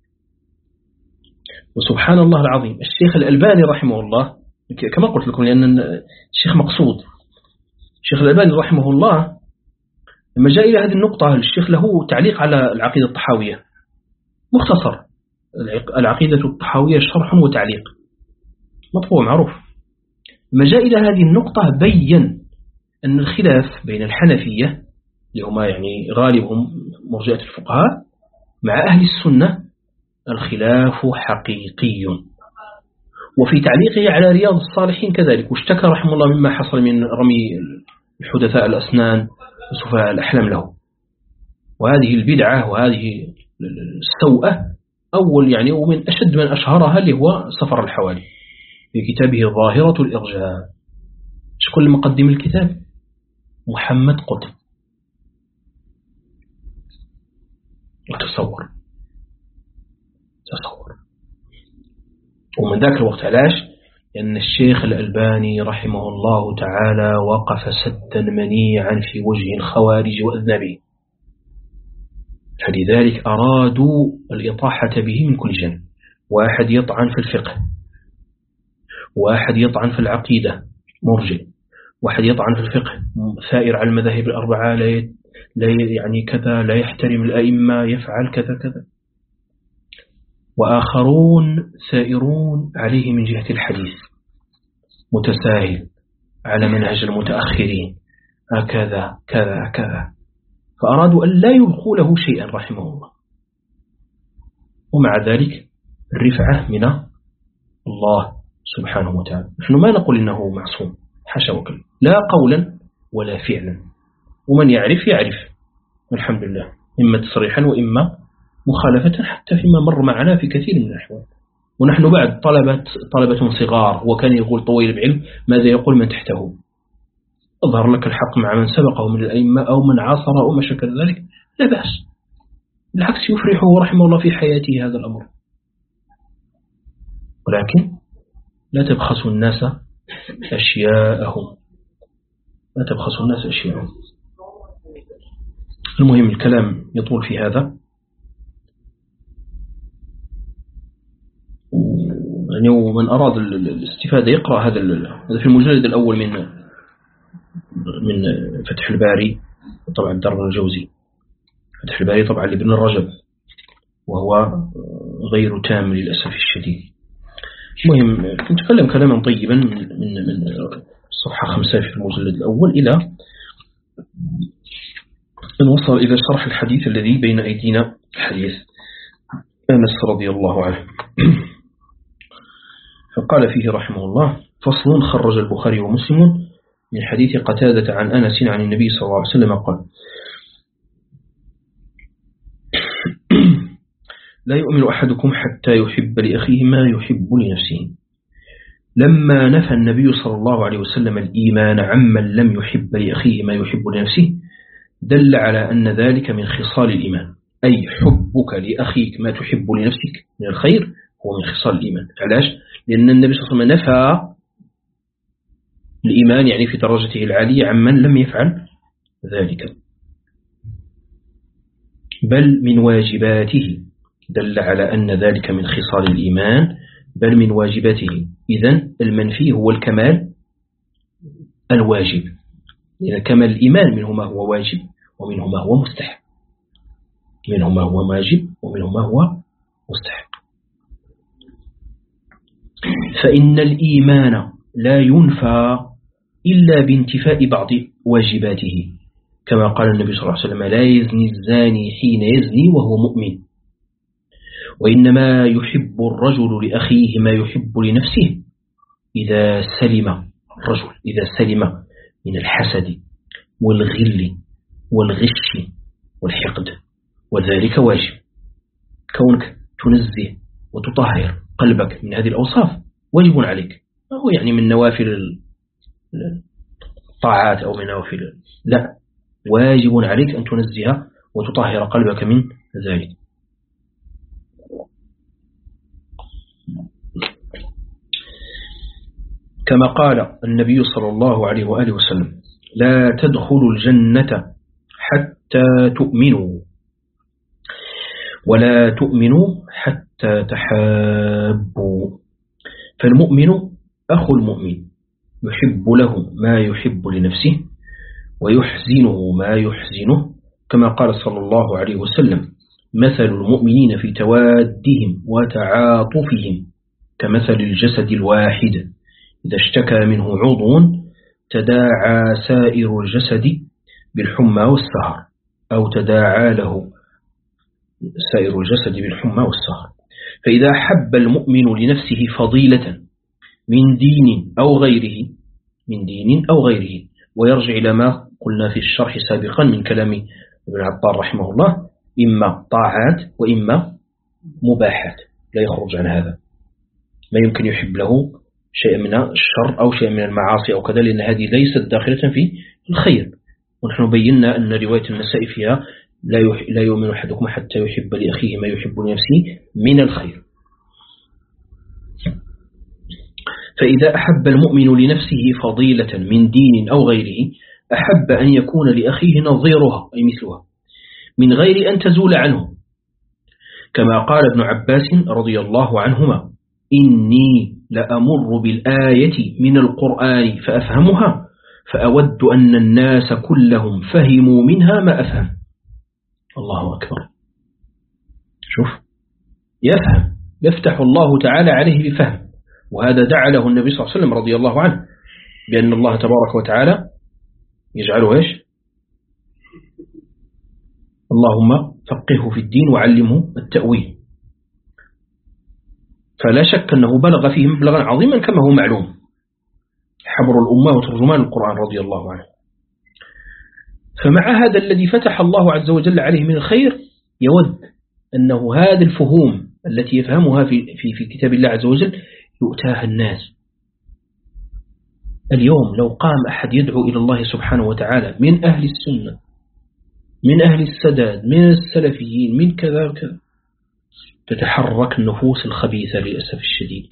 وسبحان الله العظيم الشيخ الألباني رحمه الله كما قلت لكم لأن الشيخ مقصود، الشيخ الألباني رحمه الله لما جاء إلى هذه النقطة الشيخ له تعليق على العقيدة الطحاوية مختصر، العقيدة الطحاوية شرح وتعليق مطبوع معروف. لما جاء إلى هذه النقطة بين أن الخلاف بين الحنفية اللي هما يعني غالبهم مرجئة الفقهاء مع أهل السنة الخلاف حقيقي. وفي تعليقه على رياض الصالحين كذلك واشتكى رحمه الله مما حصل من رمي الحدثاء الأسنان وسفهاء الأحلام له، وهذه البدعة وهذه السوءة أول يعني ومن أشد من أشهرها اللي هو سفر الحوالي في كتابه ظاهرة الإرجاء. شكون المقدم الكتاب؟ محمد قطب. وتصور تصور ومن ذاك الوقت علاش؟ لأن الشيخ الألباني رحمه الله تعالى وقف سدا منيعا في وجه الخوارج وأذنبه، فلذلك أرادوا الإطاحة به من كل جانب. واحد يطعن في الفقه، واحد يطعن في العقيدة مرجئ، واحد يطعن في الفقه ثائر على المذاهب الأربعة لا يعني كذا لا يحترم الأئمة يفعل كذا كذا، وآخرون سائرون عليه من جهة الحديث متساهل على منهج المتأخرين هكذا كذا كذا، فأرادوا أن لا يبقوا له شيئا رحمه الله. ومع ذلك الرفعة من الله سبحانه وتعالى. نحن ما نقول إنه معصوم حاشا وكلا، لا قولا ولا فعلا، ومن يعرف يعرف والحمد لله، إما تصريحا وإما مخالفة حتى فيما مر معنا في كثير من الأحوال. ونحن بعد طلبة طلبة صغار، وكان يقول طويل بعلم ماذا يقول من تحته، أظهر لك الحق مع من سبقه من الأئمة أو من عاصر أو ما شكل ذلك لا بأس، بالعكس يفرحه رحمه الله في حياته هذا الأمر. ولكن لا تبخسوا الناس أشياءهم، لا تبخسوا الناس أشياءهم. المهم الكلام يطول في هذا، يعني ومن أراد الاستفادة يقرأ هذا هذا في المجلد الأول من من فتح الباري طبعا الدار الجوزي، فتح الباري طبعا لابن الرجب وهو غير تام للأسف الشديد. المهم نتكلم كلاما طيبا من من من الصفحة خمسة في المجلد الأول إلى أن وصل إلى شرح الحديث الذي بين أيدينا، حديث أنس رضي الله عنه. فقال فيه رحمه الله: فصل خرج البخاري ومسلم من حديث قتادة عن أنس عن النبي صلى الله عليه وسلم قال: لا يؤمن أحدكم حتى يحب لأخيه ما يحب لنفسه. لما نفى النبي صلى الله عليه وسلم الإيمان عمن لم يحب لأخيه ما يحب لنفسه دل على أن ذلك من خصال الإيمان، أي حبك لأخيك ما تحب لنفسك من الخير هو من خصال الإيمان. علاش؟ لأن النبي صلى الله عليه وسلم نفى الإيمان يعني في درجته العالية عمن لم يفعل ذلك، بل من واجباته دل على أن ذلك من خصال الإيمان بل من واجباته. إذن المنفي هو الكمال الواجب، لأن كمال الإيمان منه ما هو واجب ومنه ما هو مستحب، منه ما هو واجب ومنه ما هو مستحب. فإن الإيمان لا ينفى إلا بانتفاء بعض واجباته، كما قال النبي صلى الله عليه وسلم: لا يزني الزاني حين يزني وهو مؤمن، وإنما يحب الرجل لأخيه ما يحب لنفسه إذا سلم الرجل إذا سلم من الحسد والغل والغش والحقد، وذلك واجب. كونك تنزه وتطهر قلبك من هذه الأوصاف واجب عليك، ما هو يعني من نوافل الطاعات أو من نوافل، لا، واجب عليك أن تنزه وتطهر قلبك من ذلك. كما قال النبي صلى الله عليه وآله وسلم: لا تدخلوا الجنة حتى تؤمنوا، ولا تؤمنوا حتى تحابوا. فالمؤمن أخو المؤمن، يحب له ما يحب لنفسه ويحزنه ما يحزنه، كما قال صلى الله عليه وسلم: مثل المؤمنين في توادهم وتعاطفهم كمثل الجسد الواحد إذا اشتكى منه عضو تداعى سائر الجسد بالحمى والسهر، أو تداعى له سائر الجسد بالحمى والسهر. فإذا حب المؤمن لنفسه فضيلة من دين أو غيره من دين أو غيره ويرجع إلى ما قلنا في الشرح سابقا من كلام ابن عطار رحمه الله: إما طاعات وإما مباحات، لا يخرج عن هذا. ما يمكن يحب له شيء من الشر أو شيء من المعاصي أو كذا، لأن هذه ليست داخلة في الخير. ونحن بينا أن رواية النسائي فيها: لا لا يؤمن أحدكم حتى يحب لأخيه ما يحب لنفسه من الخير. فإذا أحب المؤمن لنفسه فضيلة من دين أو غيره أحب أن يكون لأخيه نظيرها أي مثلها من غير أن تزول عنه، كما قال ابن عباس رضي الله عنهما: إني لأمر بالآية من القرآن فأفهمها فأود أن الناس كلهم فهموا منها ما أفهم. الله أكبر. شوف، يفهم، يفتح الله تعالى عليه بفهم، وهذا دعا له النبي صلى الله عليه وسلم رضي الله عنه بأن الله تبارك وتعالى يجعله إيش؟ اللهم فقهه في الدين وعلمه التأويل. فلا شك أنه بلغ فيه مبلغا عظيما كما هو معلوم، حبر الأمة وترجمان القرآن رضي الله عنه. فمع هذا الذي فتح الله عز وجل عليه من الخير يود أنه هذه الفهوم التي يفهمها في, في, في كتاب الله عز وجل يؤتاها الناس. اليوم لو قام أحد يدعو إلى الله سبحانه وتعالى من أهل السنة، من أهل السداد، من السلفيين، من كذا وكذا، تتحرك النفوس الخبيثة للأسف الشديد،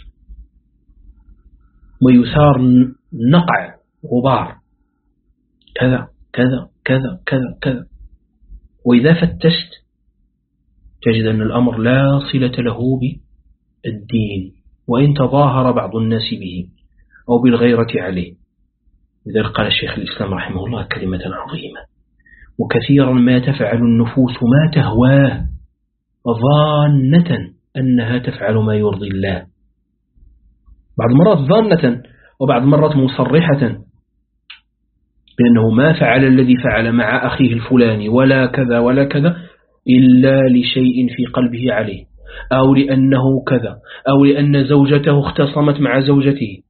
ويثار نقع غبار كذا كذا كذا كذا كذا. وإذا فتشت تجد أن الأمر لا صلة له بالدين، وإن تظاهر بعض الناس به أو بالغيرة عليه. لذلك قال الشيخ الإسلام رحمه الله كلمة عظيمة: وكثيرا ما تفعل النفوس ما تهواه ظانة أنها تفعل ما يرضي الله. بعض مرات ظانة، وبعض مرات مصرحة بأنه ما فعل الذي فعل مع أخيه الفلاني ولا كذا ولا كذا إلا لشيء في قلبه عليه، أو لأنه كذا، أو لأن زوجته اختصمت مع زوجته،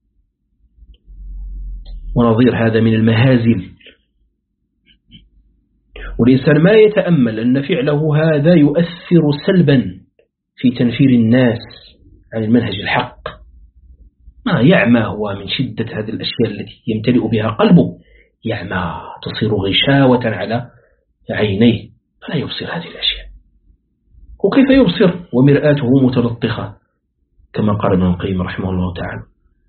ونظير هذا من المهازل. والإنسان ما يتأمل أن فعله هذا يؤثر سلبا في تنفير الناس عن المنهج الحق. ما يعمى هو من شدة هذه الأشياء التي يمتلئ بها قلبه، يعمى تصير غشاوة على عينيه فلا يبصر هذه الأشياء. وكيف يبصر ومرآته متلطخة كما قال ابن القيم رحمه الله تعالى؟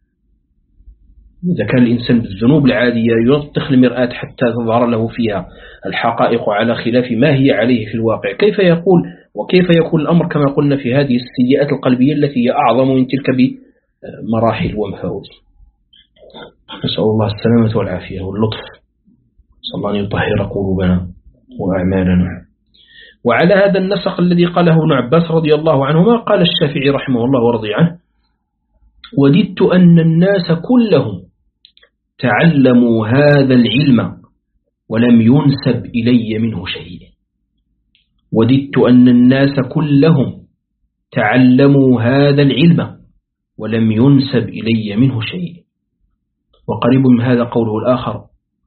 إذا كان الإنسان بالذنوب العادية يلطخ المرآة حتى تظهر له فيها الحقائق على خلاف ما هي عليه في الواقع، كيف يقول وكيف يكون الأمر كما قلنا في هذه السيئات القلبية التي هي أعظم من تلك بمراحل ومفاوز. نسأل الله السلامة والعافية واللطف، نسأل الله أن يطهر قلوبنا وأعمالنا. وعلى هذا النسق الذي قاله ابن عباس رضي الله عنهما قال الشافعي رحمه الله ورضي عنه: وددت أن الناس كلهم تعلموا هذا العلم ولم ينسب إلي منه شيء. وددت أن الناس كلهم تعلموا هذا العلم ولم ينسب إلي منه شيء. وقريب من هذا قوله الآخر: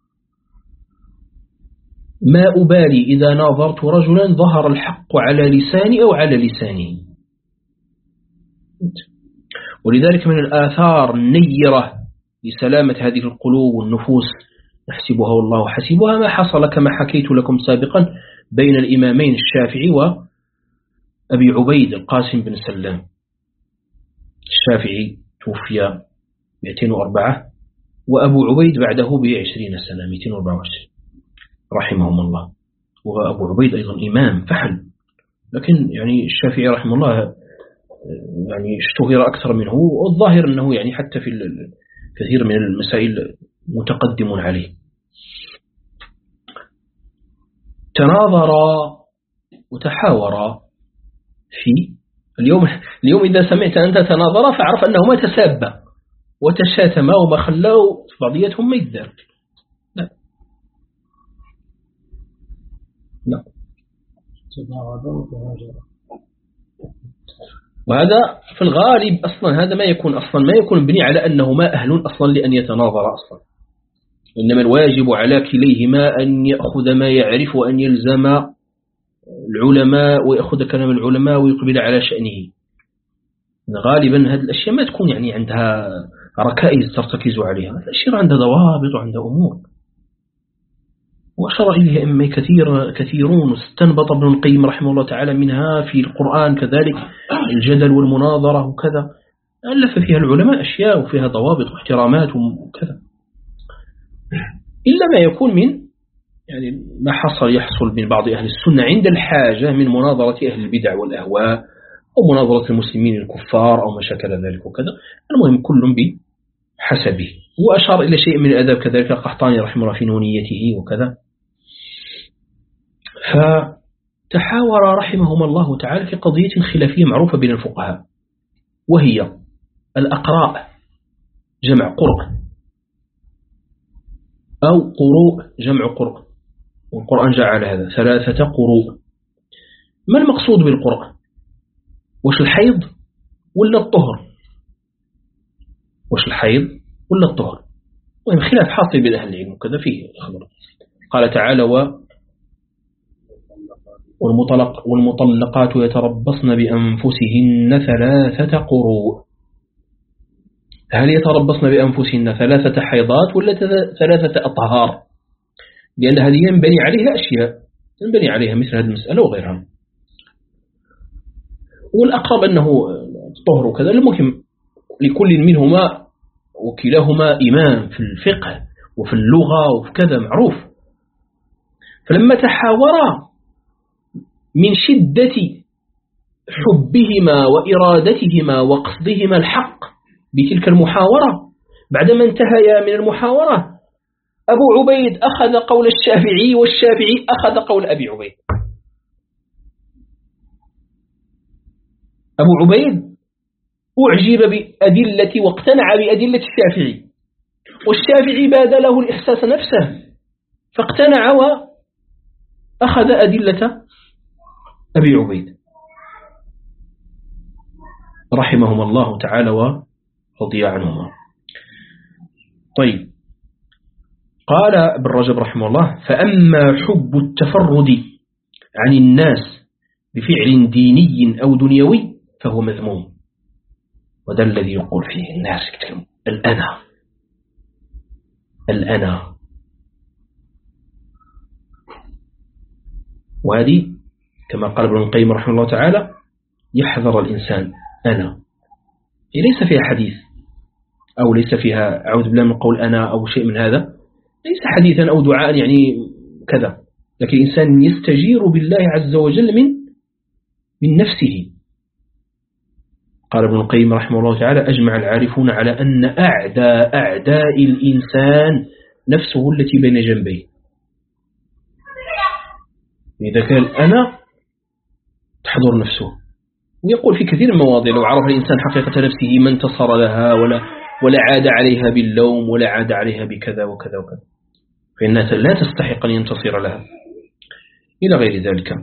ما أبالي إذا ناظرت رجلا ظهر الحق على لساني أو على لسانه. ولذلك من الآثار النيرة لسلامة هذه القلوب والنفوس نحسبها والله حسيبها ما حصل كما حكيت لكم سابقا بين الإمامين الشافعي وأبي عبيد القاسم بن سلام. الشافعي توفي مئتين وأربعة وأبو عبيد بعده بعشرين سنة مئتين وأربعة وعشرين رحمهم الله. وأبو عبيد أيضا إمام فحل، لكن يعني الشافعي رحمه الله يعني اشتهر أكثر منه، والظاهر أنه يعني حتى في كثير من المسائل متقدم عليه. تناظر وتحاور في اليوم اليوم إذا سمعت أنت تناظر فاعرف أنهما تسابا وتشاتما وما خلاوا بعضياتهم ما يدار. لا لا وهذا في الغالب أصلا هذا ما يكون أصلا ما يكون مبني على أنهما أهل أصلا لأن يتناظر أصلا، إنما الواجب على كليهما أن يأخذ ما يعرف وأن يلزم العلماء ويأخذ كلام العلماء ويقبل على شأنه. غالبا هذه الأشياء ما تكون يعني عندها ركائز ترتكز عليها، الأشياء عندها ضوابط وعندها أمور. وأشار إليها أمي كثير كثيرون، واستنبط ابن القيم رحمه الله تعالى منها في القرآن كذلك الجدل والمناظرة وكذا، ألف فيها العلماء أشياء وفيها ضوابط واحترامات وكذا، إلا ما يكون من يعني ما حصل يحصل من بعض أهل السنة عند الحاجة من مناظرة أهل البدع والأهواء أو مناظرة المسلمين الكفار أو ما شكل ذلك وكذا. المهم كل بحسبه. وأشار إلى شيء من الأدب كذلك القحطاني رحمه الله في نونيته وكذا. فتحاور رحمهما الله تعالى في قضية خلافية معروفة بين الفقهاء، وهي الأقراء جمع قرء أو قروء جمع قرء، والقرآن جعل هذا ثلاثة قروء. ما المقصود بالقرء؟ وش الحيض ولا الطهر؟ وش الحيض ولا الطهر؟ وهم خلاف حاصل بين أهل العلم وكذا فيه خبر. قال تعالى: والمطلق والمطلقات يتربصن بأنفسهن ثلاثة قروء. هل يتربصن بأنفسهن ثلاثة حيضات ولا ثلاثة أطهار؟ لأن هذه ينبني عليها أشياء ينبني عليها مثل هذه المسألة وغيرها. والأقرب أنه الطهر وكذا. المهم لكل منهما وكلاهما إمام في الفقه وفي اللغة وفي كذا معروف. فلما تحاورا من شدة حبهما وإرادتهما وقصدهما الحق بتلك المحاورة، بعدما انتهيا من المحاورة أبو عبيد أخذ قول الشافعي والشافعي أخذ قول أبي عبيد. أبو عبيد أعجب بأدلة واقتنع بأدلة الشافعي، والشافعي باد له الإحساس نفسه فاقتنع وأخذ أدلة أبي عبيد رحمهما الله تعالى ورضي عنهما. طيب، قال ابن رجب رحمه الله: فأما حب التفرد عن الناس بفعل ديني أو دنيوي فهو مذموم. وده الذي يقول فيه الناس يتكلم الأنا الأنا وهذه كما قال ابن القيم رحمه الله تعالى: يحذر الإنسان أنا، ليس فيها حديث أو ليس فيها أعوذ بالله من قول أنا أو شيء من هذا، ليس حديثا أو دعاء يعني كذا، لكن الإنسان يستجير بالله عز وجل من من نفسه. قال ابن القيم رحمه الله تعالى: أجمع العارفون على أن أعداء أعداء الإنسان نفسه التي بين جنبيه. إذا قال أنا تحضر نفسه، ويقول في كثير من المواضيع: لو عرف الإنسان حقيقة نفسه ما انتصر لها ولا ولا عاد عليها باللوم ولا عاد عليها بكذا وكذا وكذا، فإنها لا تستحق أن ينتصر لها إلى غير ذلك.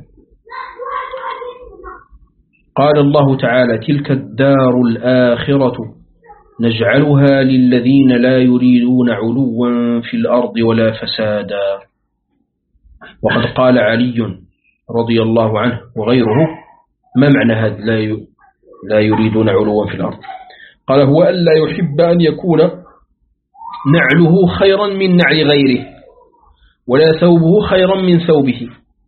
قال الله تعالى: تلك الدار الآخرة نجعلها للذين لا يريدون علوا في الأرض ولا فسادا. وقد قال علي رضي الله عنه وغيره: ما معنى هذا لا يريدون علوا في الأرض؟ قال: هو أن لا يحب أن يكون نعله خيرا من نعل غيره ولا ثوبه خيرا من ثوبه.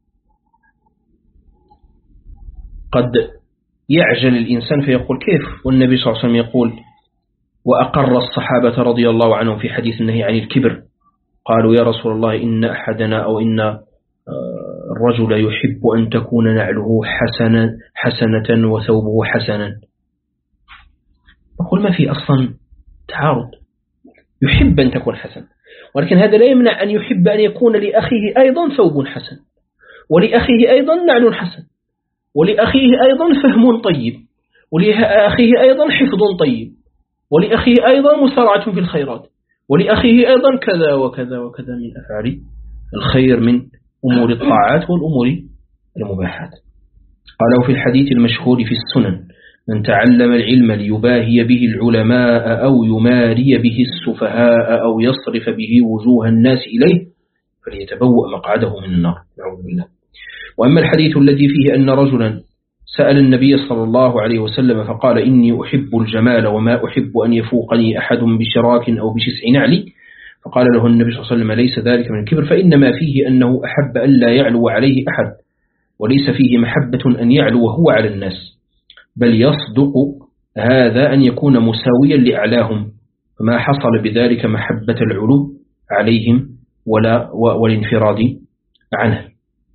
قد يعجل الإنسان فيقول: كيف؟ والنبي صلى الله عليه وسلم يقول: وأقر الصحابة رضي الله عنهم في حديث النهي عن الكبر. قالوا: يا رسول الله، إن أحدنا أو إن الرجل يحب أن تكون نعله حسنة, حسنة وثوبه حسنا. نقول: ما في أصلا تعارض، يحب أن تكون حسن، ولكن هذا لا يمنع أن يحب أن يكون لأخيه أيضا ثوب حسن، ولأخيه أيضا نعل حسن، ولأخيه أيضا فهم طيب، ولأخيه أيضا حفظ طيب، ولأخيه أيضا مسارعة في الخيرات، ولأخيه أيضا كذا وكذا وكذا من أفعال الخير من أمور الطاعات والأمور المباحات. قالوا في الحديث المشهور في السنن: من تعلم العلم ليباهي به العلماء أو يماري به السفهاء أو يصرف به وجوه الناس إليه فليتبوأ مقعده من النار، نعوذ بالله. وأما الحديث الذي فيه أن رجلا سأل النبي صلى الله عليه وسلم فقال: إني أحب الجمال وما أحب أن يفوقني أحد بشراك أو بشسع نعلي، فقال له النبي صلى الله عليه وسلم: ليس ذلك من الكبر، فإنما فيه أنه أحب أن لا يعلو عليه أحد، وليس فيه محبة أن يعلو هو على الناس، بل يصدق هذا أن يكون مساويا لأعلاهم، فما حصل بذلك محبة العلو عليهم ولا والانفراد عنه.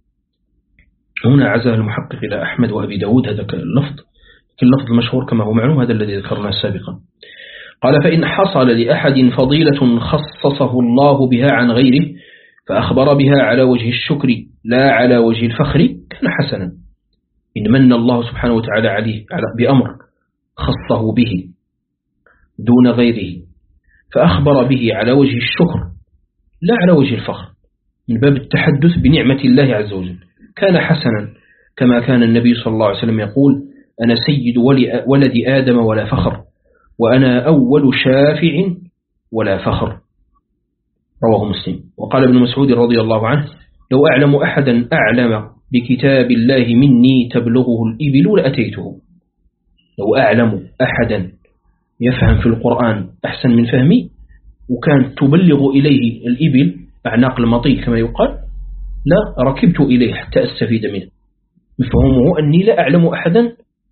هنا عزاه المحقق إلى أحمد وأبي داود هذا اللفظ، اللفظ المشهور كما هو معلوم هذا الذي ذكرناه سابقا. قال: فإن حصل لأحد فضيلة خصصه الله بها عن غيره فأخبر بها على وجه الشكر لا على وجه الفخر كان حسنا. إن من الله سبحانه وتعالى عليه بأمر خصه به دون غيره فأخبر به على وجه الشكر لا على وجه الفخر من باب التحدث بنعمة الله عز وجل كان حسنا، كما كان النبي صلى الله عليه وسلم يقول: أنا سيد ولد آدم ولا فخر، وأنا أول شافع ولا فخر، رواه مسلم. وقال ابن مسعود رضي الله عنه: لو أعلم أحدا أعلم بكتاب الله مني تبلغه الإبل لأتيته. لو أعلم أحدا يفهم في القرآن أحسن من فهمي وكان تبلغ إليه الإبل أعناق المطي كما يقال لا ركبت إليه حتى أستفيد منه. مفهومه أني لا أعلم أحدا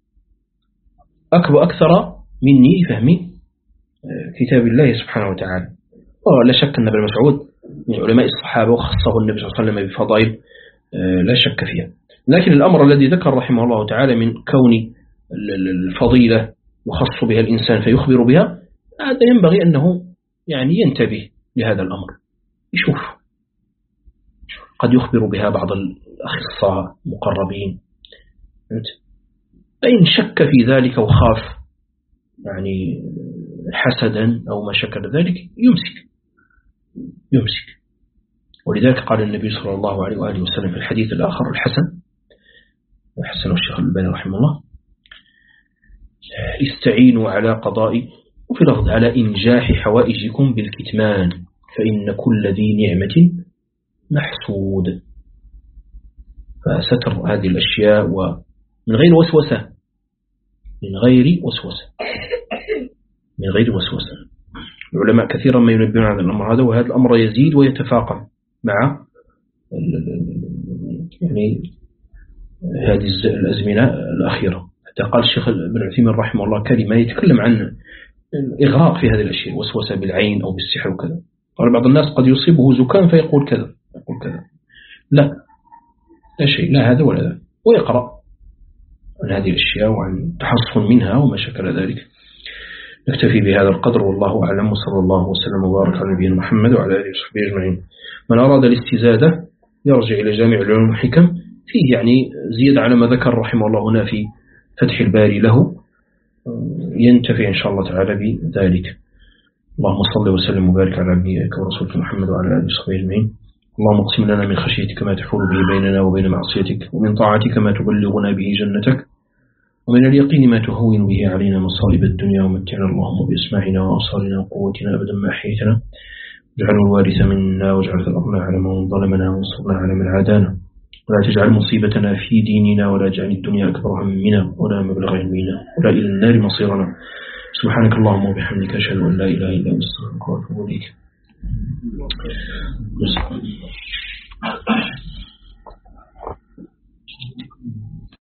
أكبر أكثر مني فهمي كتاب الله سبحانه وتعالى. ولا شك أن ابن مسعود من علماء الصحابة وخصه النبي صلى الله عليه وسلم بفضائل لا شك فيها. لكن الأمر الذي ذكر رحمه الله تعالى من كون الفضيلة يخص بها الإنسان فيخبر بها، هذا ينبغي أنه يعني ينتبه لهذا الأمر، يشوف قد يخبر بها بعض الأخصاء مقربين، فإن شك في ذلك وخاف يعني حسدا أو ما شكل ذلك يمسك يمسك ولذلك قال النبي صلى الله عليه وآله وسلم في الحديث الآخر الحسن حسن الشيخ الألباني رحمه الله: استعينوا على قضاء، وفي لفظ على إنجاح حوائجكم بالكتمان فإن كل ذي نعمة محسود. فستر هذه الأشياء ومن غير وسوسة من غير وسوسة من غير وسوسة. العلماء كثيرا ما ينبهون على الأمر هذا، وهذا الأمر يزيد ويتفاقم مع يعني هذه الأزمنة الأخيرة. حتى قال الشيخ ابن عثيمين رحمه الله كلمة يتكلم عن الإغراق في هذه الأشياء، وسوسة بالعين أو بالسحر وكذا. قال بعض الناس قد يصيبه زكام فيقول كذا يقول كذا، لا لا شيء، لا هذا ولا ذا، ويقرأ عن هذه الأشياء وعن التحصن منها وما شكل ذلك. نكتفي بهذا القدر والله أعلم، وصلى الله وسلم وبارك على نبينا محمد وعلى آله وصحبه أجمعين. من أراد الاستزادة يرجع إلى جامع العلوم والحكم، فيه يعني زيادة على ما ذكر رحمه الله هنا في فتح الباري له، ينتفي إن شاء الله تعالى بذلك. اللهم صل وسلم وبارك على نبيك ورسولك محمد وعلى آله وصحبه أجمعين. اللهم اقسم لنا من خشيتك ما تحول به بيننا وبين معصيتك، ومن طاعتك ما تبلغنا به جنتك، ومن اليقين ما تهون به علينا مصائب الدنيا، ومتعنا اللهم بأسماعنا وأبصارنا وقوتنا أبدا ما أحييتنا، واجعله الوارث منا، واجعل ثأرنا على من ظلمنا، وانصرنا على من عادانا، ولا تجعل مصيبتنا في ديننا، ولا تجعل الدنيا أكبر همنا ولا مبلغ علمنا ولا إلى النار مصيرنا. سبحانك اللهم وبحمدك أشهد أن لا إله إلا أنت أستغفرك وأتوب إليك.